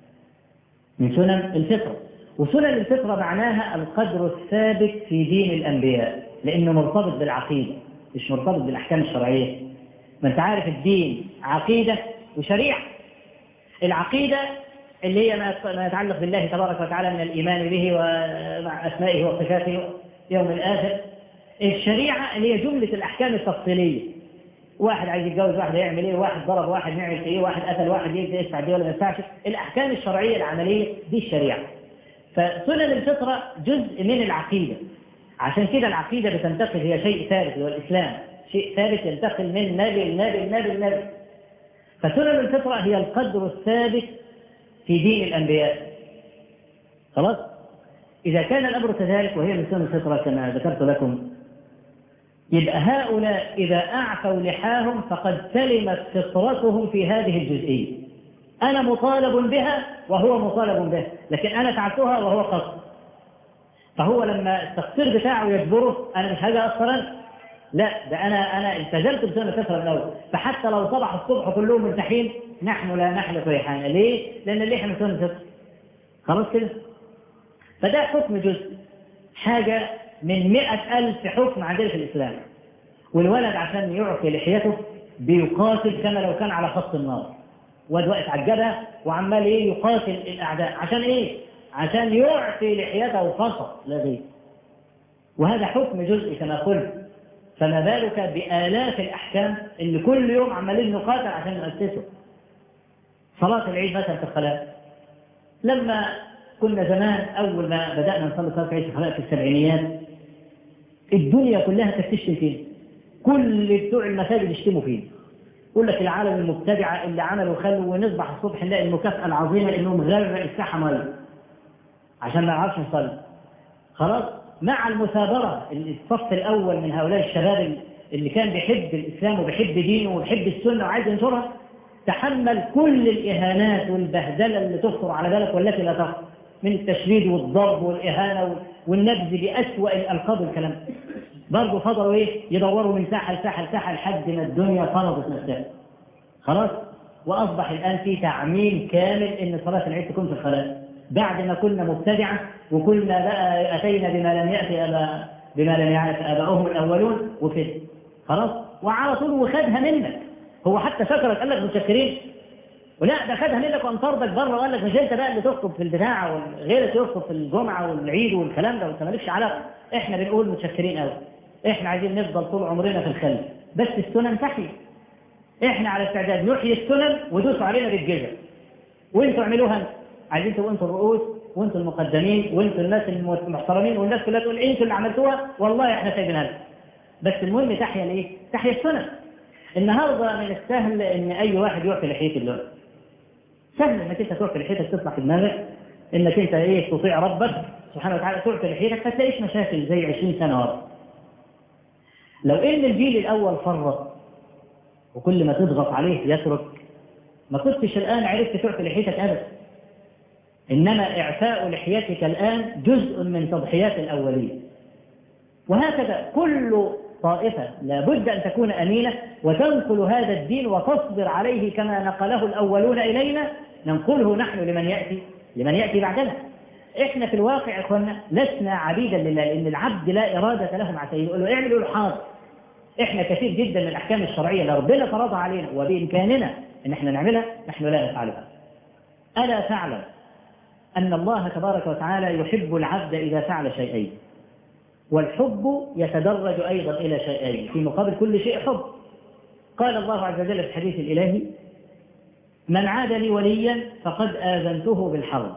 من سنن الفطره، وسنن الفطره معناها القدر الثابت في دين الانبياء، لانه مرتبط بالعقيده مش مرتبط بالاحكام الشرعيه. ما انت عارف الدين عقيده وشريعه. العقيده اللي هي ما يتعلق بالله تبارك وتعالى من الإيمان به ومع أسمائه وصفاته يوم الآخر. الشريعة اللي هي جملة الأحكام التفصيلية، واحد عايز يتجوز واحد يعمل ايه، واحد ضرب واحد نعمل ايه، واحد قتل واحد يدفع دي ولا ما يدفعش. الأحكام الشرعية العملية دي الشريعة. فسنن الفطرة جزء من العقيدة، عشان كده العقيدة بتنتقل، هي شيء ثابت هو الإسلام، شيء ثابت ينتقل من نبي لنبي. فسنن الفطرة هي القدر الثابت في دين الأنبياء. خلاص؟ إذا كان الأمر كذلك وهي من سنن الفطرة كما ذكرت لكم، يبقى هؤلاء إذا أعفوا لحاهم فقد سلمت فطرتهم في هذه الجزئية. أنا مطالب بها وهو مطالب بها، لكن أنا فعلتها وهو قصد. فهو لما التقصير بتاعه يجبره أنا مش حاجة أصلا، لا ده أنا التزمت بسنن الفطرة من الأول. فحتى لو صبح الصبح كلهم مرتاحين نحن لا نحلق ريحانا. ليه؟ لأن اللحية من سنن الفطرة. خلاص كده؟ فده حكم جزء، حاجة من 100,000 حكم عندنا في الإسلام. والولد عشان يعفي لحيته بيقاتل كما لو كان على خط النار، واد واقف على الجبهة وعمال ايه؟ يقاتل الأعداء. عشان ايه؟ عشان يعفي لحيته فقط لا غير. وهذا حكم جزء كما قلت، فما بالك بآلاف الأحكام اللي كل يوم عمالين نقاتل عشان نؤسسه. صلاة العيد مثلا في الخلاء، لما كنا زمان أول ما بدأنا نصلي صلاة العيد في الخلاء في السبعينيات، الدنيا كلها كانت تشتم فيه، كل بتوع المساجد يشتموا فيه، يقول لك العالم المبتدعة اللي عملوا خلوا ونصبح الصبح نلاقي المكافأة العظيمة إنهم غرق الساحة مية عشان ما نعرفش نصلي. خلاص، مع المثابرة الصف الأول من هؤلاء الشباب اللي كان بيحب الإسلام وبيحب دينه وبيحب السنة وعايز ينشرها، تحمل كل الإهانات والبهدلة اللي تخطر على بالك والتي لا تخطر، من التشريد والضرب والإهانة والنبذ بأسوأ الألقاب والكلام. برضه فضلوا يدوروا من ساحة لساحة لساحة لحد ما الدنيا فرضت نفسها. خلاص، وأصبح الآن في تعميم كامل إن صلاة العيد تكون في الخلاء، بعد ما كنا مبتدعة وكنا بقى أتينا بما لم يعرف آباؤهم الأولون وكده. خلاص، وعلى طول وخدها منك. هو حتى شكرك قال لك متشكرين، ولا ده خدها منك وانطردك بره وقال لك مش انت بقى اللي تخطب في البتاع وغيرك يخطب في الجمعه والعيد والكلام ده وانت مالكش علاقه. احنا بنقول متشكرين قوي، احنا عايزين نفضل طول عمرنا في الخلف، بس السنن تحيي. احنا على استعداد نحيي السنن ودوسوا علينا بالجزر، وانتوا اعملوها انتوا. عايزين تبقوا انتوا الرؤوس وانتوا المقدمين وانتوا الناس المحترمين والناس كلها تقول انتوا اللي عملتوها والله احنا سايبينها لكم. بس المهم تحيا الايه؟ تحيا السنن. النهارده من السهل ان اي واحد يعفي لحيته دلوقتي. سهل انك انت تعفي لحيتك تطلع في دماغك انك انت تطيع ربك سبحانه وتعالى، تعفي لحيتك ما تلاقيش مشاكل زي 20 سنه ورا. لو ان الجيل الاول فرط وكل ما تضغط عليه يترك، ما كنتش الان عرفت تعفي لحيتك ابدا. انما اعفاء لحيتك الان جزء من تضحيات الاولين. وهكذا كل طائفة لابد أن تكون أمينة وتنقل هذا الدين وتصبر عليه كما نقله الأولون إلينا، ننقله نحن لمن يأتي بعدنا. إحنا في الواقع يا إخوانا لسنا عبيدا لله، لأن العبد لا إرادة له مع سيده، يقول له اعمل له حاضر. إحنا كثير جدا من الأحكام الشرعية اللي ربنا فرضها علينا وبإمكاننا إن إحنا نعملها نحن لا نفعلها. ألا تعلم أن الله تبارك وتعالى يحب العبد إذا فعل شيئين، والحب يتدرج أيضا إلى شيئين في مقابل كل شيء حب. قال الله عز وجل في الحديث الإلهي: من عاد لي وليا فقد آذنته بالحرب.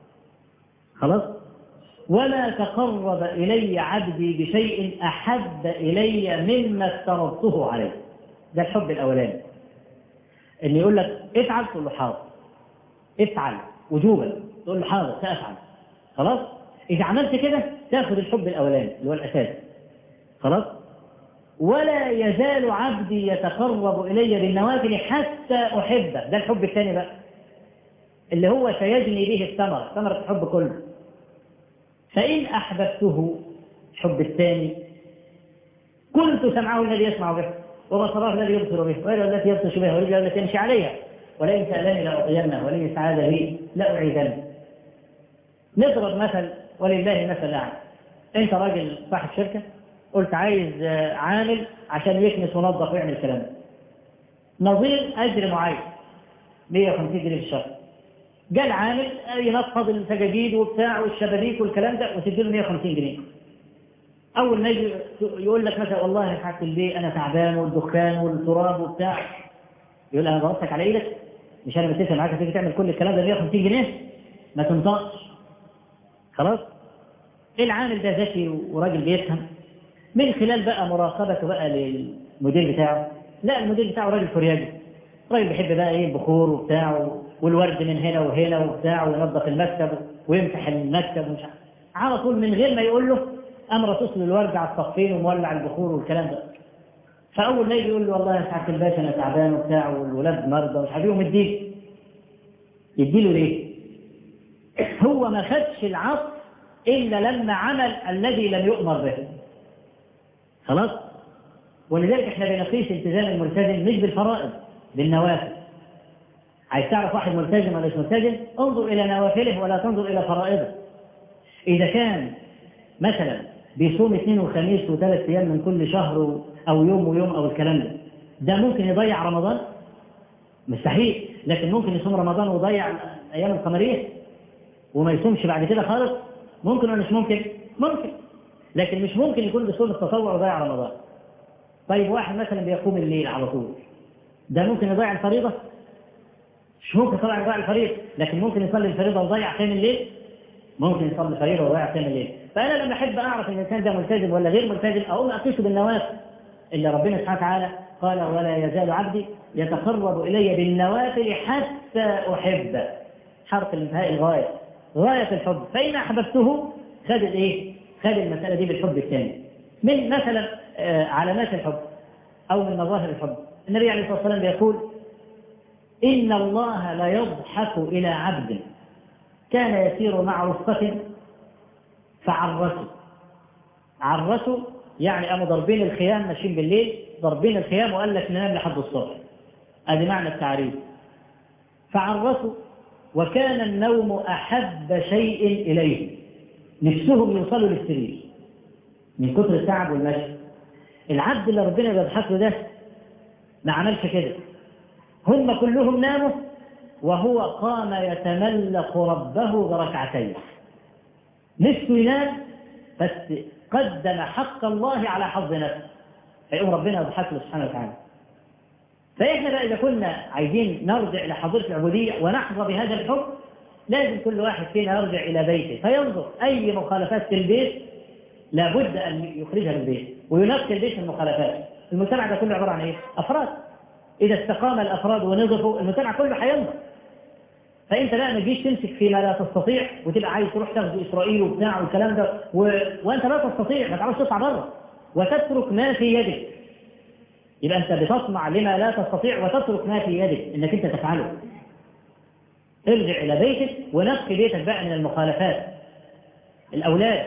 خلاص، ولا تقرب إلي عبدي بشيء أحب إلي مما افترضته عليه. ده الحب الأولاني، إن يقول لك افعل تقول له حاضر، افعل وجوبا تقول له حاضر سأفعل. خلاص، إذا عملت كده تأخذ الحب الأولاني اللي هو الأساس. خلاص، ولا يزال عبدي يتقرب إلي بالنوافل حتى أحبه. ده الحب الثاني بقى اللي هو سيجني به الثمرة، ثمرة الحب كله. فإن أحببته الحب الثاني كنت سمعه الذي يسمع به وبصره الذي يبصر به ويده التي يبطش بها ورجله التي يمشي عليها ولئن سألني لأعطينه ولئن استعاذ بي لأعيذنه. نضرب مثل ولله المثل الأعلى. أنت راجل صاحب شركة قلت عايز عامل عشان يكنس ونظف ويعمل الكلام ده، نظير أجر معين 150 جنيه في الشهر. جاء العامل ينفض السجاجيد وبتاع والشبابيك والكلام ده وتديله 150 جنيه. أول ما يجي يقول لك مثلا والله يا حاج البيه أنا تعبان والدخان والتراب وبتاع، يقول أنا ضغطتك على إيدك، مش أنا متفق معاك تيجي تعمل كل الكلام ده 150 جنيه ما تنطقش. خلاص، العامل ده ذكي وراجل بيفهم من خلال بقى مراقبته بقى للمدير بتاعه. لا، المدير بتاعه راجل فرياجي، راجل بيحب بقى البخور وبتاع والورد من هنا وهنا وبتاع وينظف المكتب ويمسح المكتب ومش على طول من غير ما يقول له امر تصل الورد على الصفين ومولع البخور والكلام ده. فاول ما يجي يقول له والله يا سعاده الباشا انا تعبان وبتاع والولاد مرضى ومش عارف ايه، يديله ليه؟ هو ما خدش العطف إلا لما عمل الذي لم يؤمر به. خلاص، ولذلك احنا بنقيس التزام الملتزم مش بالفرائض، بالنوافل. عايز تعرف واحد ملتزم ولا مش ملتزم؟ انظر إلى نوافله ولا تنظر إلى فرائضه. إذا كان مثلا بيصوم اثنين وخميس و3 أيام من كل شهر أو يوم ويوم أو الكلام ده ممكن يضيع رمضان؟ مستحيل. لكن ممكن يصوم رمضان ويضيع أيام القمرية وما يصومش بعد كده خالص؟ ممكن ولا مش ممكن؟ ممكن. لكن مش ممكن يكون بيصوم التطوع ويضيع رمضان. طيب واحد مثلا بيقوم الليل على طول، ده ممكن يضيع الفريضة؟ مش ممكن طبعا يضيع الفريضة، لكن ممكن يصلي الفريضة ويضيع قيام الليل؟ ممكن يصلي الفريضة ويضيع قيام الليل. فأنا لما أحب أعرف إن الإنسان ده ملتزم ولا غير ملتزم أقوم أقيسه بالنوافل اللي ربنا سبحانه وتعالى قال ولا يزال عبدي يتقرب إلي بالنوافل حتى أحبه. حرف الانتهاء الغاية، غاية الحب. فإن أحببته خد الإيه؟ خد المسألة دي بالحب الثاني. من مثلا علامات الحب أو من مظاهر الحب، النبي عليه الصلاة والسلام يقول إن الله لا يضحك إلى عبد كان يسير مع رفقة فعرسوا. عرسوا يعني قاموا ضاربين الخيام، ماشيين بالليل ضاربين الخيام وقال لك ننام لحد الصبح. ادي معنى التعريف. فعرسوا وكان النوم احب شيء اليه، نفسهم يوصلوا للسرير من كثر التعب والمشي. العبد اللي ربنا بيضحك له ده ما عملش كده، هم كلهم ناموا وهو قام يتملق ربه بركعتين. نفسه ينام بس قدم حق الله على حظ نفسه، فيقوم ربنا يضحك له سبحانه وتعالى. فإحنا بقى إذا كنا عايزين نرجع إلى حضرة العبودية ونحظى بهذا الحب، لازم كل واحد فينا يرجع إلى بيته فينظر أي مخالفات في البيت لابد أن يخرجها من البيت وينقي البيت من المخالفات. المجتمع ده كله عبارة عن إيه؟ أفراد. إذا استقام الأفراد ونظفوا المجتمع كله هينظف. فأنت بقى ما تجيش تمسك فيما لا تستطيع وتبقى عايز تروح تاخذ إسرائيل وبتاع والكلام ده وأنت لا تستطيع، ما تعرفش تطلع بره وتترك ما في يدك. يبقى أنت بتصنع لما لا تستطيع وتترك ما في يدك إنك أنت تفعله. ارجع إلى بيتك ونقي بيتك بقى من المخالفات. الأولاد،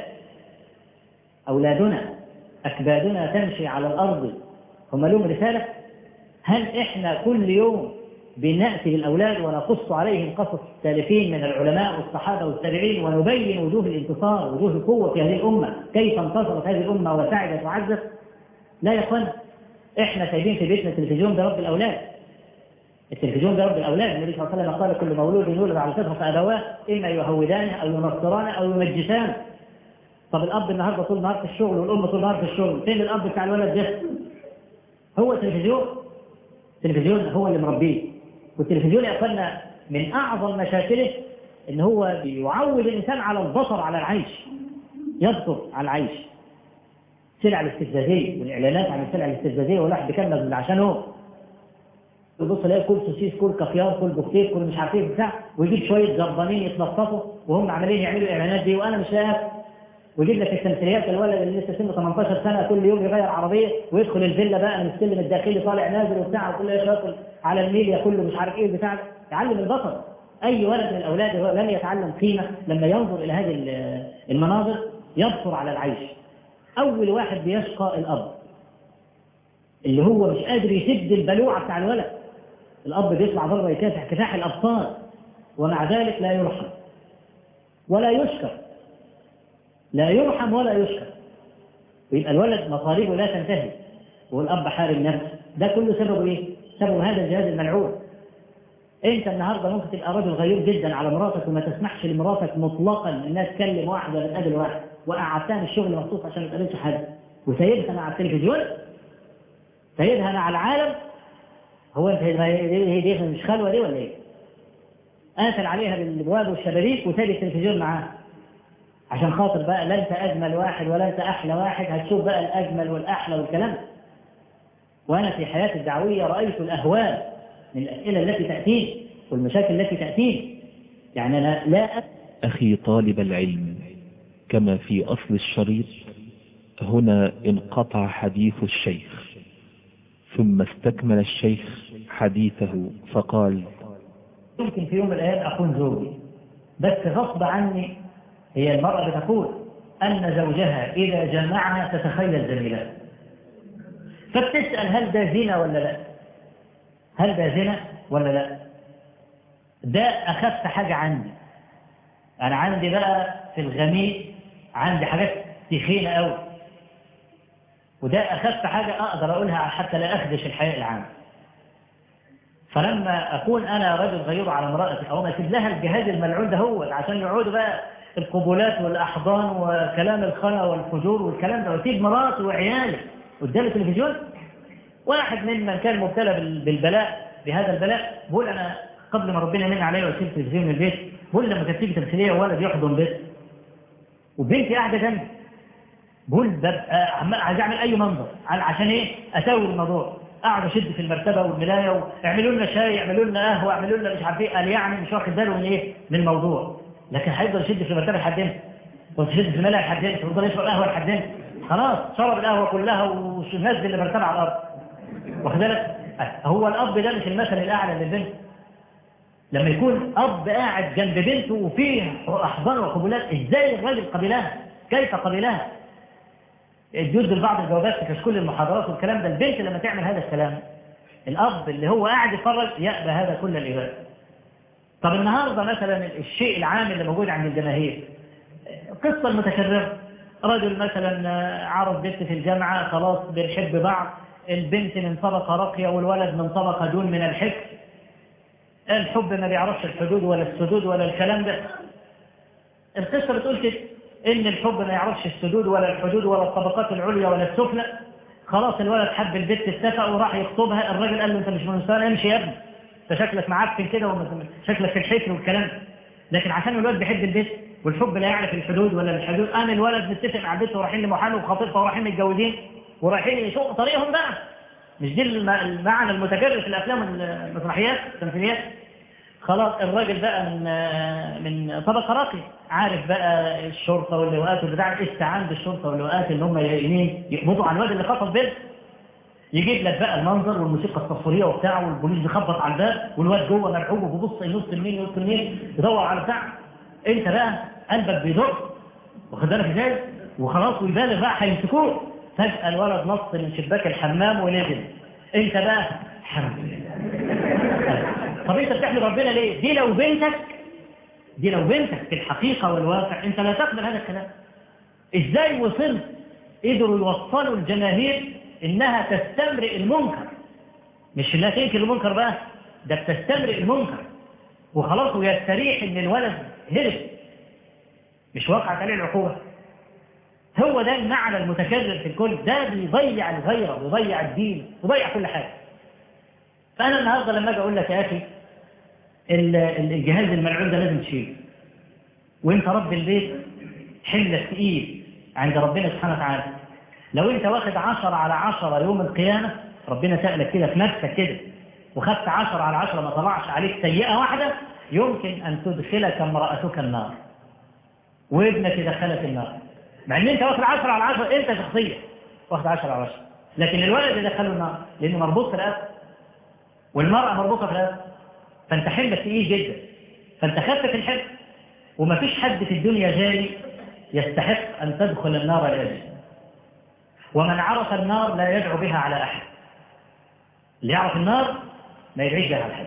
أولادنا أكبادنا تمشي على الأرض، هم لهم رسالة. هل إحنا كل يوم بنأتي للأولاد ونقص عليهم قصص السالفين من العلماء والصحابة والتابعين ونبين وجوه الانتصار وجوه القوة في هذه الأمة، كيف انتصرت هذه الأمة وسعدت وعزت؟ لا يا أخوان، إحنا سايبين في بيتنا التلفزيون ده رب الأولاد. التلفزيون ده رب الأولاد. النبي صلى الله عليه وسلم قال كل مولود يولد على الفطرة فأبواه إما يهودانه أو ينصرانه أو يمجسانه. طب الأب النهارده طول النهار في الشغل والأم طول النهار في الشغل، فين الأب بتاع الولد ده؟ هو التلفزيون. التلفزيون هو اللي مربيه. والتلفزيون يا أخوانا من أعظم مشاكله إن هو بيعود الإنسان على البصر على العيش، يبصر على العيش. سلع الاستفزازية والإعلانات عن السلع الاستفزازية والواحد بيكمل من عشانه يبص يلاقي كل سوسيس كل كافيار كل بوفتيك كل مش عارف ايه بتاع، ويجيب شوية جربانين يتلطفوا وهم عمالين يعملوا الإعلانات دي وأنا مش لاقي. ويجيب لك التمثيليات الولد اللي لسه سنه 18 سنة كل يوم يغير عربية ويدخل الفيلا بقى من السلم الداخلي طالع نازل وبتاع وكل ياكل على الميديا كله مش عارف ايه بتاع. يعلم البصر. أي ولد من الأولاد هو لم يتعلم قيمة لما ينظر إلى هذه المناظر يبصر على العيش. أول واحد بيشقى الأب اللي هو مش قادر يسد البلوعة بتاع الولد. الأب بيطلع بره يكافح كفاح الأبطال ومع ذلك لا يرحم ولا يشكر. لا يرحم ولا يشكر. ويبقى الولد مطالبه لا تنتهي والأب حارم نفسه. ده كله سببه إيه؟ سبب هذا الجهاز الملعون. أنت النهاردة ممكن تبقى رجل غيور جدا على مراتك وما تسمحش لمراتك مطلقا إنها تكلم واحد ولا تقابل واحد، وقعدتها من الشغل مخصوص عشان ما تقابلش حد، وسيبها مع التلفزيون، سيبها مع العالم. هو أنت دي مش خلوة دي ولا إيه؟ قافل عليها بالابواب والشبابيك وسايب التلفزيون معاها عشان خاطر بقى لا انت اجمل واحد ولا انت احلى واحد، هتشوف بقى الاجمل والاحلى والكلام. وانا في حياتي الدعويه رايت الاهوال من الاسئله التي تاتيني والمشاكل التي تاتيني. يعني انا لا اخي طالب العلم، كما في اصل الشريط هنا انقطع حديث الشيخ ثم استكمل الشيخ حديثه فقال: يمكن في يوم من الأيام أكون زوجي، بس غصب عني هي المرأة بتقول أن زوجها إذا جمعها تتخيل زميلها، فبتسأل هل ده زنا ولا لا؟ هل ده زنا ولا لا؟ ده أخف حاجة عندي. أنا عندي بقى في الغميق عندي حاجات تخينة أوي، وده أخف حاجة أقدر أقولها حتى لا أخدش الحياء العام. فلما أكون أنا رجل غيور على امرأتي أو ما أسيب لها الجهاز الملعون ده هو عشان يقعدوا بقى القبولات والأحضان وكلام الخلا والفجور والكلام ده، وأسيب مراتي وعيالي قدام التلفزيون. واحد ممن كان مبتلى بالبلاء بهذا البلاء بقول أنا قبل ما ربنا يمن عليا وأسيب التلفزيون من البيت، بقول لما كانت تيجي تمثيلية وولد يحضن بيت وبنتي قاعدة جنبي، بقول ببقى عايز أعمل أي منظر عشان إيه؟ أسوي الموضوع. قعدوا شد في المرتبة والملاية واعملوا لنا شاي، اعملوا لنا قهوة، اعملوا لنا مش عارف ايه. قال يعني مش واخد باله من ايه؟ من الموضوع. لكن هيفضل يشد في المرتبة لحد امتى؟ وتشد في الملاية لحد امتى؟ ويفضل يشرب قهوة لحد امتى؟ خلاص شرب القهوة كلها ونزل المرتبة على الأرض. واخد بالك؟ هو الأب ده مش المثل الأعلى للبنت؟ لما يكون أب قاعد جنب بنته وفيه أحضان وقبولات، إزاي الراجل قبلها؟ كيف قبلها؟ يجوز بعض الجوابات في كشكول المحاضرات والكلام ده. البنت لما تعمل هذا الكلام، الأب اللي هو قاعد يتفرج يأبى هذا كل الإباء. طب النهاردة مثلا الشيء العام اللي موجود عند الجماهير، قصة المتكررة، رجل مثلا عرض بنت في الجامعة، خلاص بنحب بعض، البنت من طبقة راقية والولد من طبقة دون من الحب. الحب ما بيعرفش الحدود ولا السدود ولا الكلام ده. القصة بتقول كده، إن الحب ما يعرفش السدود ولا الحدود ولا الطبقات العليا ولا السفلى. خلاص الولد حب البنت، اتفق وراح يخطبها. الراجل قال له أنت مش من الإنسان، امشي يا ابني، أنت شكلك معفن كده وشكلك في الحكر والكلام ده. لكن عشان الولد بيحب البنت والحب لا يعرف الحدود ولا الحدود، أنا الولد متفق مع البنت ورايحين لمحامي وخطيبها ورايحين متجوزين ورايحين يشوفوا طريقهم بقى. مش دي المعنى المتكرر في الأفلام والمسرحيات والتمثيليات. خلاص الراجل بقى من طبقة راقية، عارف بقى الشرطة واللواءات والبتاع، استعان بالشرطة واللواءات ان هم يقبضوا على الواد اللي خطف بنت. يجيب لك بقى المنظر والموسيقى التصويريه وبتاعه، والبوليس بيخبط على الباب والواد جوه مرعوب وبيبص ينص يمين ينص يمين يدور على بتاع. انت بقى قلبك بيدق، واخد بالك ازاي؟ وخلاص ويبالغ بقى هيمسكوه. فجأة الولد نص من شباك الحمام ونزل. انت بقى الحمد لله. طب انت بتحمد ربنا ليه؟ دي لو بنتك في الحقيقة والواقع انت لا تقبل هذا الكلام. ازاي وصلت قدروا يوصلوا الجماهير انها تستمرئ المنكر، مش لا تنكر المنكر بقى، ده بتستمرئ المنكر وخلاص ويستريح ان الولد هرب، مش وقعت عليه العقوبة. هو ده المعنى المتكرر في الكل، ده بيضيع الغيرة ويضيع الدين ويضيع كل حاجة. فأنا النهاردة لما أجي أقول لك يا أخي الجهاز الملعون ده لازم تشيله، وانت رب البيت حملك تقيل عند ربنا سبحانه وتعالى. لو انت واخد 10/10 يوم القيامة، ربنا سألك كده في نفسك كده وخدت 10/10 ما طلعش عليك سيئة واحدة، يمكن أن تدخلك امرأتك النار وابنك يدخلك النار، مع ان انت واخد 10/10، انت شخصيا واخد 10/10، لكن الولد يدخله النار لانه مربوط في الأسر والمرأة مربوطة في الأسر. فانت حملك تقيل جدا، فانت خدت في الحب. ومفيش حد في الدنيا جاري يستحق أن تدخل النار لأجله، ومن عرف النار لا يدعو بها على أحد. اللي يعرف النار ما يدعيش بها على أحد.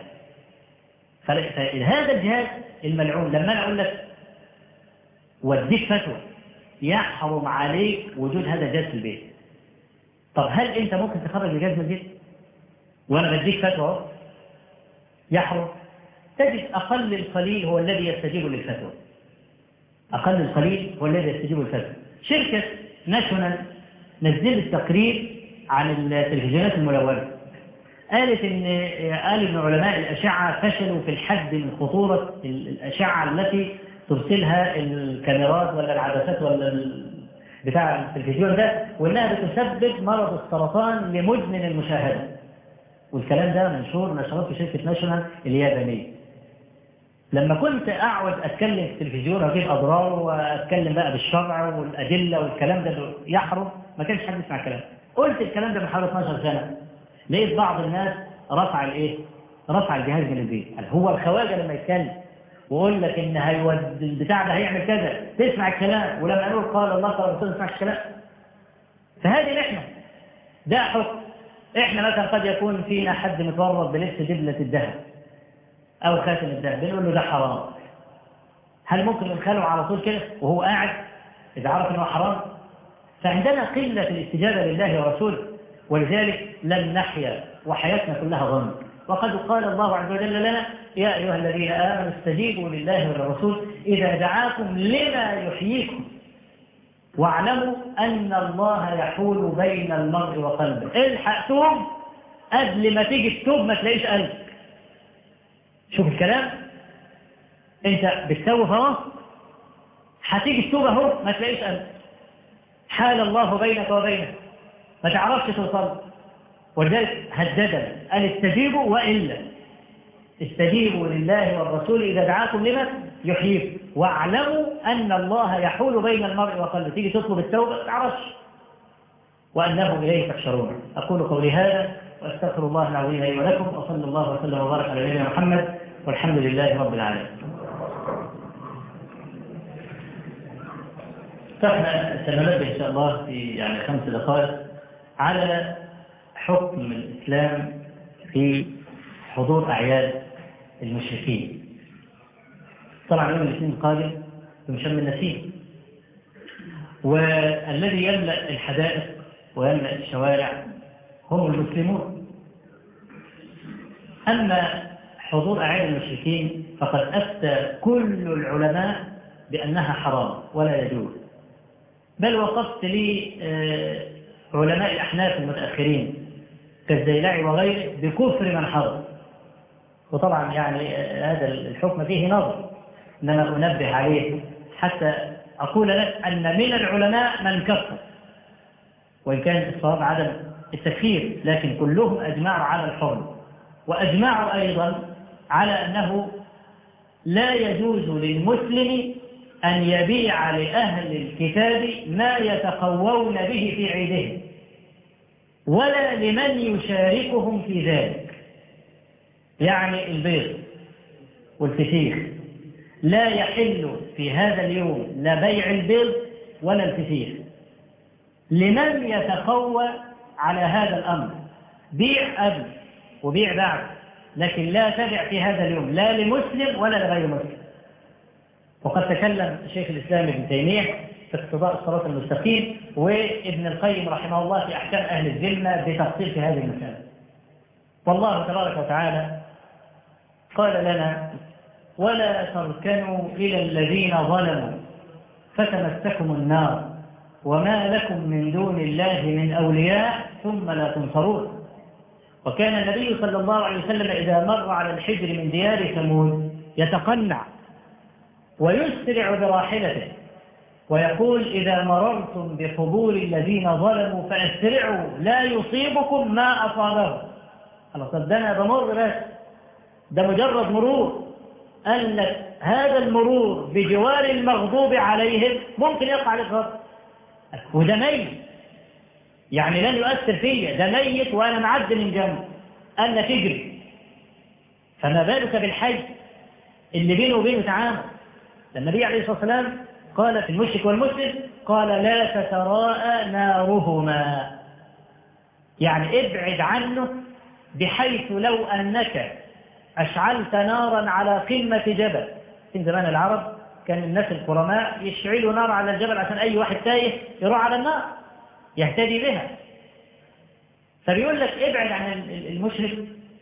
فهذا الجهاز الملعون لما أنا أقول لك وديك فتوى يحرم عليك وجود هذا الجهاز في البيت، طب هل أنت ممكن تخرج الجهاز من البيت؟ وأنا بديك فتوى يحرم. تجد أقل القليل هو الذي يستجيب للفتوى، أقل القليل هو الذي يستجيب للفتوى. شركة ناشونال نزلت تقرير عن التلفزيونات الملونة، قالت إن علماء الأشعة فشلوا في الحد من خطورة الأشعة التي ترسلها الكاميرات ولا العدسات ولا بتاع التلفزيون ده، وإنها بتسبب مرض السرطان لمدمن المشاهدة. والكلام ده منشور نشرات في شركة ناشونال اليابانية. لما كنت أقعد أتكلم في التلفزيون وأجيب أضرار وأتكلم بقى بالشرع والأدلة والكلام ده يحرم، ما كانش حد يسمع الكلام. قلت الكلام ده من حوالي 12 سنة، لقيت بعض الناس رفع الجهاز من البيت. هو الخواجة لما يتكلم ويقول لك إن البتاع ده هيعمل كذا تسمع الكلام، ولما قالوا قال الله قال الرسول ما تسمعش الكلام. فهذه نحن ده حكم. إحنا مثلا قد يكون فينا حد متورط بلبس دبلة الذهب أو خاتم الذهب، بنقول له ده حرام. هل ممكن ندخله على طول كده وهو قاعد إذا عرف إنه حرام؟ فعندنا قلة في الاستجابة لله ورسوله، ولذلك لن نحيا وحياتنا كلها ظن. وقد قال الله عز وجل لنا يا أيها الذين آمنوا استجيبوا لله وللرسول إذا دعاكم لما يحييكم واعلموا أن الله يحول بين المرء وقلبه. الحق توب قبل ما تيجي تتوب ما تلاقيش قلب. شوف الكلام، انت بتسوف اهو، هتيجي تتوب اهو ما تلاقيش قلب. حال الله بينك وبينه ما تعرفش توصل. ولذلك هددنا أن استجيبوا وإلا استجيبوا لله والرسول إذا دعاكم لما يحييكم واعلموا أن الله يحول بين المرء وقلبه. تيجي تطلب التوبة ما تعرفش وأنه إليه تحشرون. أقول قولي هذا وأستغفر الله العظيم لي ولكم، وصلى الله وسلم وبارك على نبينا محمد، والحمد لله رب العالمين. فاحنا سننبه إن شاء الله في 5 دقائق على حكم الإسلام في حضور أعياد المشركين. طبعا يوم الاثنين القادم يشم النسيم، والذي يملأ الحدائق ويملأ الشوارع هم المسلمون. أما حضور أعياد المشركين فقد أفتى كل العلماء بأنها حرام ولا يجوز، بل وقفت لي علماء الأحناف المتأخرين كالزيلعي وغيره بكفر من حضر. وطبعا هذا الحكم فيه نظر، إنما أنبه عليه حتى أقول لك أن من العلماء من كفر، وإن كان الصواب عدم التكفير، لكن كلهم أجمعوا على الحرم، وأجمعوا أيضا على أنه لا يجوز للمسلم أن يبيع لأهل الكتاب ما يتقوون به في عيدهم ولا لمن يشاركهم في ذلك. يعني البيض والفسيخ لا يحل في هذا اليوم لا بيع البيض ولا الفسيخ لمن يتقوى على هذا الأمر. بيع قبل وبيع بعد، لكن لا تبع في هذا اليوم لا لمسلم ولا لغير مسلم. وقد تكلم شيخ الإسلام ابن تيمية في اقتضاء الصراط المستقيم، وابن القيم رحمه الله في أحكام أهل الذمة بتفصيل في هذه المسألة. والله تبارك وتعالى قال لنا: ولا تركنوا إلى الذين ظلموا فتمسكم النار وما لكم من دون الله من أولياء ثم لا تنصرون. وكان النبي صلى الله عليه وسلم إذا مر على الحجر من ديار ثمود يتقنع ويسرع براحلته ويقول: إذا مررتم بقبور الذين ظلموا فأسرعوا لا يصيبكم ما أصابهم. قال: ده أنا بمر بس، ده مجرد مرور. قال لك هذا المرور بجوار المغضوب عليهم ممكن يقع عليك غلط، وده ميت، يعني لن يؤثر فيا، ده ميت وأنا معدي من جنبه، قال لك اجري. فما بالك بالحي اللي بينه وبينه تعامل. النبي عليه الصلاة والسلام قال في المشرك والمسلم، قال: لا تتراءى نارهما، يعني ابعد عنه، بحيث لو أنك أشعلت نارا على قمة جبل. في زمان العرب كان الناس الكرماء يشعلوا نار على الجبل عشان أي واحد تايه يروح على النار يهتدي بها. فبيقول لك ابعد عن المشرك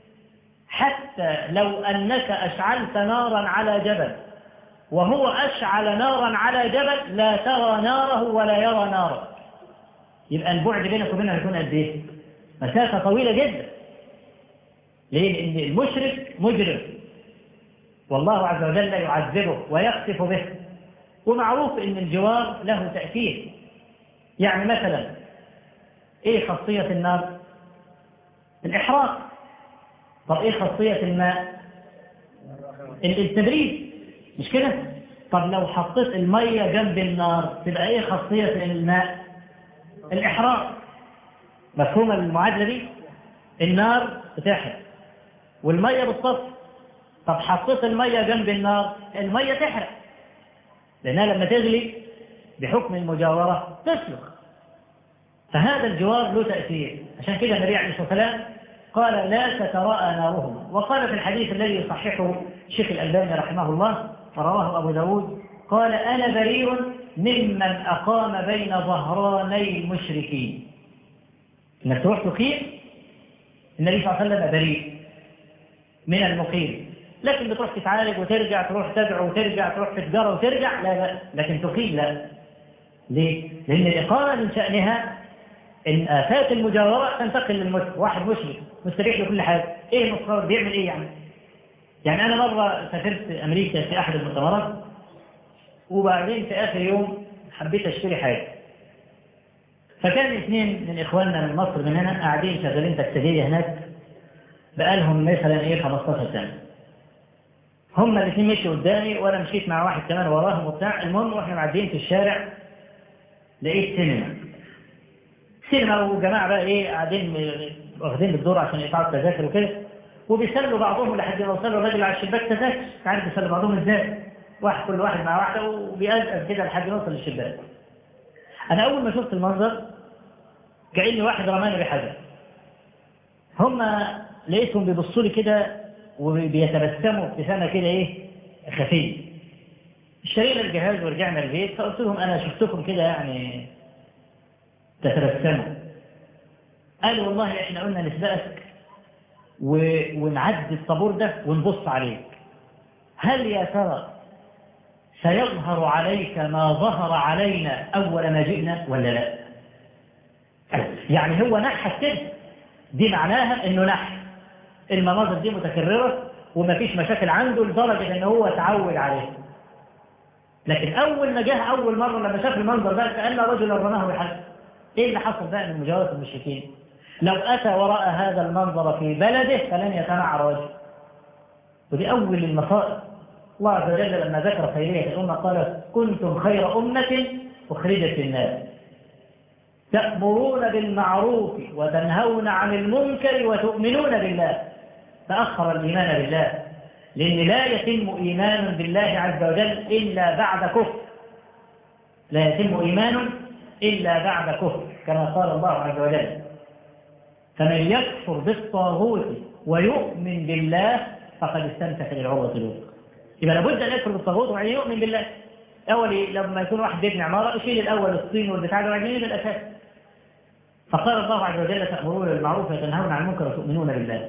حتى لو أنك أشعلت نارا على جبل وهو أشعل نارا على جبل لا ترى ناره ولا يرى ناره. يبقى البعد بينك وبينه يكون قد ايه؟ مسافة طويلة جدا. ليه؟ لأن المشرك مجرم والله عز وجل يعذبه ويخسف به. ومعروف أن الجوار له تأثير. يعني مثلا ايه خاصية النار؟ الإحراق. طب ايه خاصية الماء؟ التبريد، مش كده؟ طب لو حطيت المية جنب النار تبقى ايه خاصية الماء؟ الإحراق. مفهوم المعادلة دي؟ النار بتحرق والمية بتصفي. طب حطيت المية جنب النار المية تحرق، لأنها لما تغلي بحكم المجاورة تسلخ. فهذا الجوار له تأثير. عشان كده النبي عليه الصلاة والسلام قال: لا تتراءى نارهما. وقال في الحديث الذي يصححه الشيخ الألباني رحمه الله ورواه أبو داود، قال: أنا بريء ممن أقام بين ظهراني المشركين. إنك تروح تقيم، النبي صلى الله عليه وسلم بريء من المقيم. لكن بتروح تتعالج وترجع، تروح تدعو وترجع، تروح تتجرى وترجع، لا لا. لكن تقيم لا. ليه؟ لأن الإقامة من شأنها إن آفات المجاورة تنتقل للمسلم. واحد مشرك مستريح لكل حاجة، إيه المصطلح بيعمل إيه يعني؟ يعني أنا مرة سافرت أمريكا في أحد المؤتمرات، وبعدين في آخر يوم حبيت أشتري حاجة، فكان اثنين من إخواننا من مصر من هنا قاعدين شغالين تكتيكية هناك بقالهم مثلا 15 سنة. هم الاثنين مشوا قدامي وأنا مشيت مع واحد كمان وراهم وبتاع. المهم واحنا معديين في الشارع لقيت سينما وجماعة بقى قاعدين واخدين بالدور عشان يقطعوا التذاكر وكده، وبيسلوا بعضهم لحد ما وصلوا الراجل على الشباك تذاكر. عارف بيسلوا بعضهم ازاي؟ كل واحد مع واحدة وبيأزأز كده لحد ما يوصل للشباك. أنا أول ما شفت المنظر كأني واحد رماني بحجر. هم لقيتهم بيبصوا لي كده وبيتبسموا ابتسامة كده خفية. اشترينا الجهاز ورجعنا البيت، فقلت لهم أنا شفتكم كده يعني تتبسموا. قالوا والله احنا قلنا نسبقك ونعدي الطابور ده ونبص عليك، هل يا ترى سيظهر عليك ما ظهر علينا أول ما جئنا ولا لا؟ يعني هو نحت كده، دي معناها انه نحت. المناظر دي متكررة ومفيش مشاكل عنده لدرجة انه هو تعود عليه. لكن أول ما جه أول مرة لما شاف المنظر ده كأن رجلا رماه بحجر. ايه اللي حصل بقى من مجاورة المشركين؟ لو أتى وراء هذا المنظر في بلده فلن يتنعر وجهه. ودي أول المصائب. الله عز وجل لما ذكر خيرية الأمة قال كنتم خير أمة أخرجت للناس تأمرون بالمعروف وتنهون عن المنكر وتؤمنون بالله. فأخر الإيمان بالله، لأن لا يتم إيمان بالله عز وجل إلا بعد كفر. لا يتم إيمان إلا بعد كفر كما قال الله عز وجل فمن يكفر بالطاغوت ويؤمن بالله فقد استمسك بالعروة الوثقى. يبقى لابد أن يكفر بالطاغوت وبعدين يؤمن بالله. أول لما يكون واحد بيبني عمارة يشيل الأول الصين والبتاع ده وبعدين يبني الأساس. فقال الله عز وجل تأمرون بالمعروف وتنهون عن المنكر وتؤمنون بالله.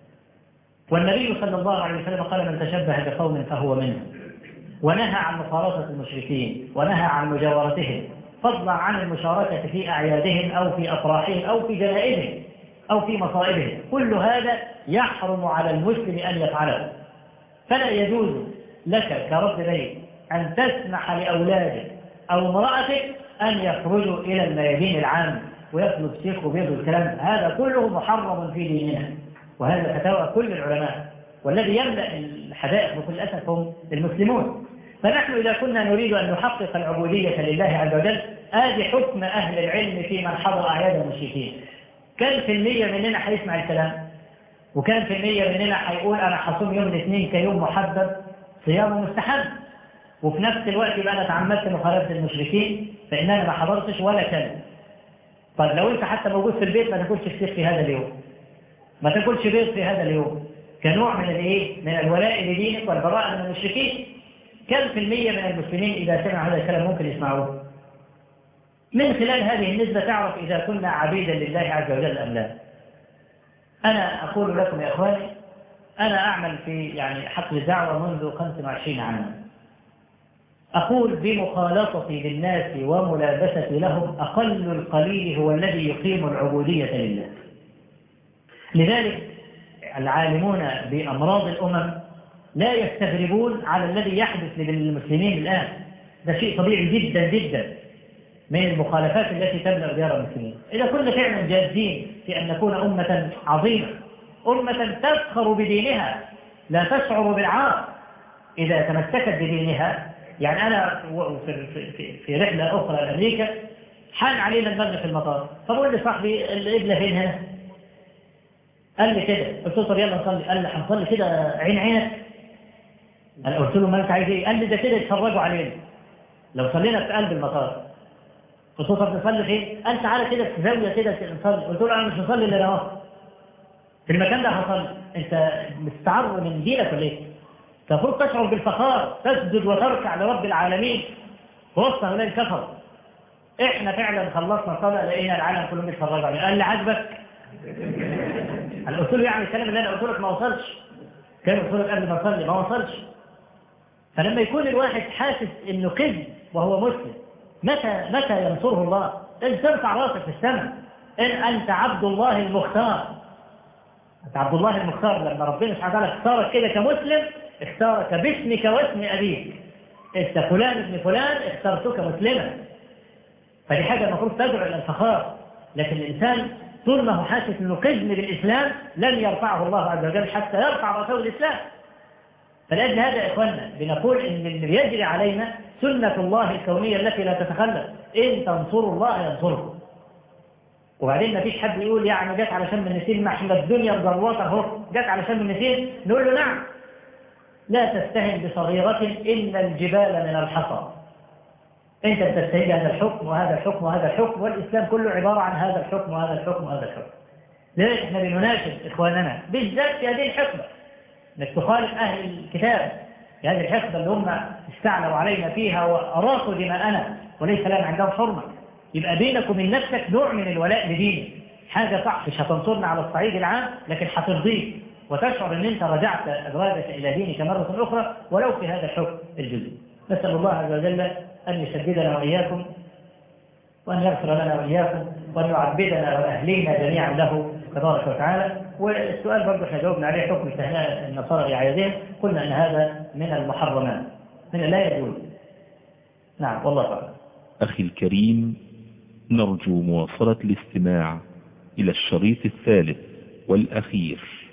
والنبي صلى الله عليه وسلم قال من تشبه بقوم فهو منهم، ونهى عن مخالطة المشركين ونهى عن مجاورتهم، فضلا عن المشاركة في أعيادهم أو في أفراحهم أو في جنائزهم أو في مصائبهم. كل هذا يحرم على المسلم أن يفعله. فلا يجوز لك كرب بيت أن تسمح لأولادك أو امرأتك أن يخرجوا إلى الميادين العام ويطلب شيخ وبيض الكلام. هذا كله محرم في ديننا، وهذا فتاوى كل العلماء، والذي يملأ الحدائق بكل أسف هم المسلمون. فنحن إذا كنا نريد أن نحقق العبودية لله عز وجل آدي حكم أهل العلم في من حضر أعياد المشركين. كم في المية مننا هيسمع الكلام؟ وكم في المية مننا هيقول أنا حصوم يوم الاثنين كيوم محبب صيام مستحب؟ وفي نفس الوقت يبقى أنا تعمدت مخالفة المشركين فإننا ما حضرتش ولا كلمة. طيب لو أنت حتى موجود في البيت ما تاكلش فسيخ في هذا اليوم، ما تاكلش بيض في هذا اليوم، كنوع من من الولاء لدينك والبراءة من المشركين. كم في المية من المسلمين إذا سمعوا هذا الكلام ممكن يسمعوه؟ من خلال هذه النسبة تعرف إذا كنا عبيدا لله عز وجل أم لا. أنا أقول لكم يا إخواني، أنا أعمل في حقل الدعوة منذ 25 عاما. أقول بمخالطتي للناس وملابستي لهم أقل القليل هو الذي يقيم العبودية لله. لذلك العالمون بأمراض الأمم لا يستغربون على الذي يحدث للمسلمين الآن. ده شيء طبيعي جدا جدا من المخالفات التي تملأ ديار المسلمين. إذا كنا فعلا جادين في أن نكون أمة عظيمة، أمة تفخر بدينها لا تشعر بالعار إذا تمسكت بدينها. أنا في رحلة أخرى لأمريكا حان علينا المغرب في المطار، فبقول لصاحبي القبلة فين هنا؟ قال لي كده. قلت له طب يلا نصلي. قال لي هنصلي كده عين عينك؟ أنا قلت له ما أنت عايز إيه؟ قال لي ده كده يتفرجوا علينا لو صلينا في قلب المطار. قلت له طب نصلي فين؟ قال تعالى كده في زاوية كده نصلي. قلت له أنا مش هصلي إلا أنا في المكان ده هصلي. أنت مستعر من دينك ولا إيه؟ المفروض تشعر بالفخار، تسجد وتركع لرب العالمين وسط هؤلاء الكفر. إحنا فعلا خلصنا صلاة لقينا العالم كلهم بيتفرجوا علينا. قال لي عاجبك؟ أنا قلت له الكلام اللي أنا قلت لك ما وصلش. كان قلت لك قبل ما أصلي ما وصلش. فلما يكون الواحد حاسس إنه كذب وهو مسلم، متى ينصره الله؟ أنت ترفع راسك في السماء. أنت عبد الله المختار. أنت عبد الله المختار. لما ربنا سبحانه وتعالى اختارك كده كمسلم اختارك باسمك واسم أبيك. أنت فلان ابن فلان اخترتك مسلما. فدي حاجة المفروض تدعو إلى الفخار. لكن الإنسان طول ما هو حاسس إنه قزم بالإسلام لن يرفعه الله عز وجل حتى يرفع رسول الإسلام. فلأجل هذا يا إخواننا بنقول إن اللي يجري علينا سنة الله الكونية التي لا تتخلف، إن تنصروا الله ينصركم. وبعدين ما فيش حد يقول يعني جت علشان من النسيم، ما احنا الدنيا مضروطه اهو، جت علشان من النسيم، نقول له نعم. لا تستهن بصغيرة إن الجبال من الحصى. أنت بتستهين بهذا الحكم وهذا الحكم وهذا الحكم، والإسلام كله عبارة عن هذا الحكم وهذا الحكم وهذا الحكم. لذلك احنا بنناشد إخواننا بالذات في هذه الحقبة انك تخالف أهل الكتاب في هذه الحقبة اللي هم استعلوا علينا فيها وأراقوا دماءنا وليس لنا عندهم حرمة. يبقى بينك وبين نفسك نوع من الولاء لدينك، حاجة صح مش هتنصرنا على الصعيد العام لكن هترضيك وتشعر ان انت رجعت أدراجك إلى دينك مرة أخرى ولو في هذا الحكم الجزئي. نسأل الله عز وجل أن يسددنا وإياكم وأن يغفر لنا وإياكم وأن يعبدنا وأهلينا جميعا له تبارك وتعالى. والسؤال برضه احنا جاوبنا عليه حكم استهناء النصارى لأعيادهم، قلنا أن هذا من المحرمات من لا يجوز. نعم والله تعالى. أخي الكريم، نرجو مواصلة الاستماع إلى الشريط الثالث والأخير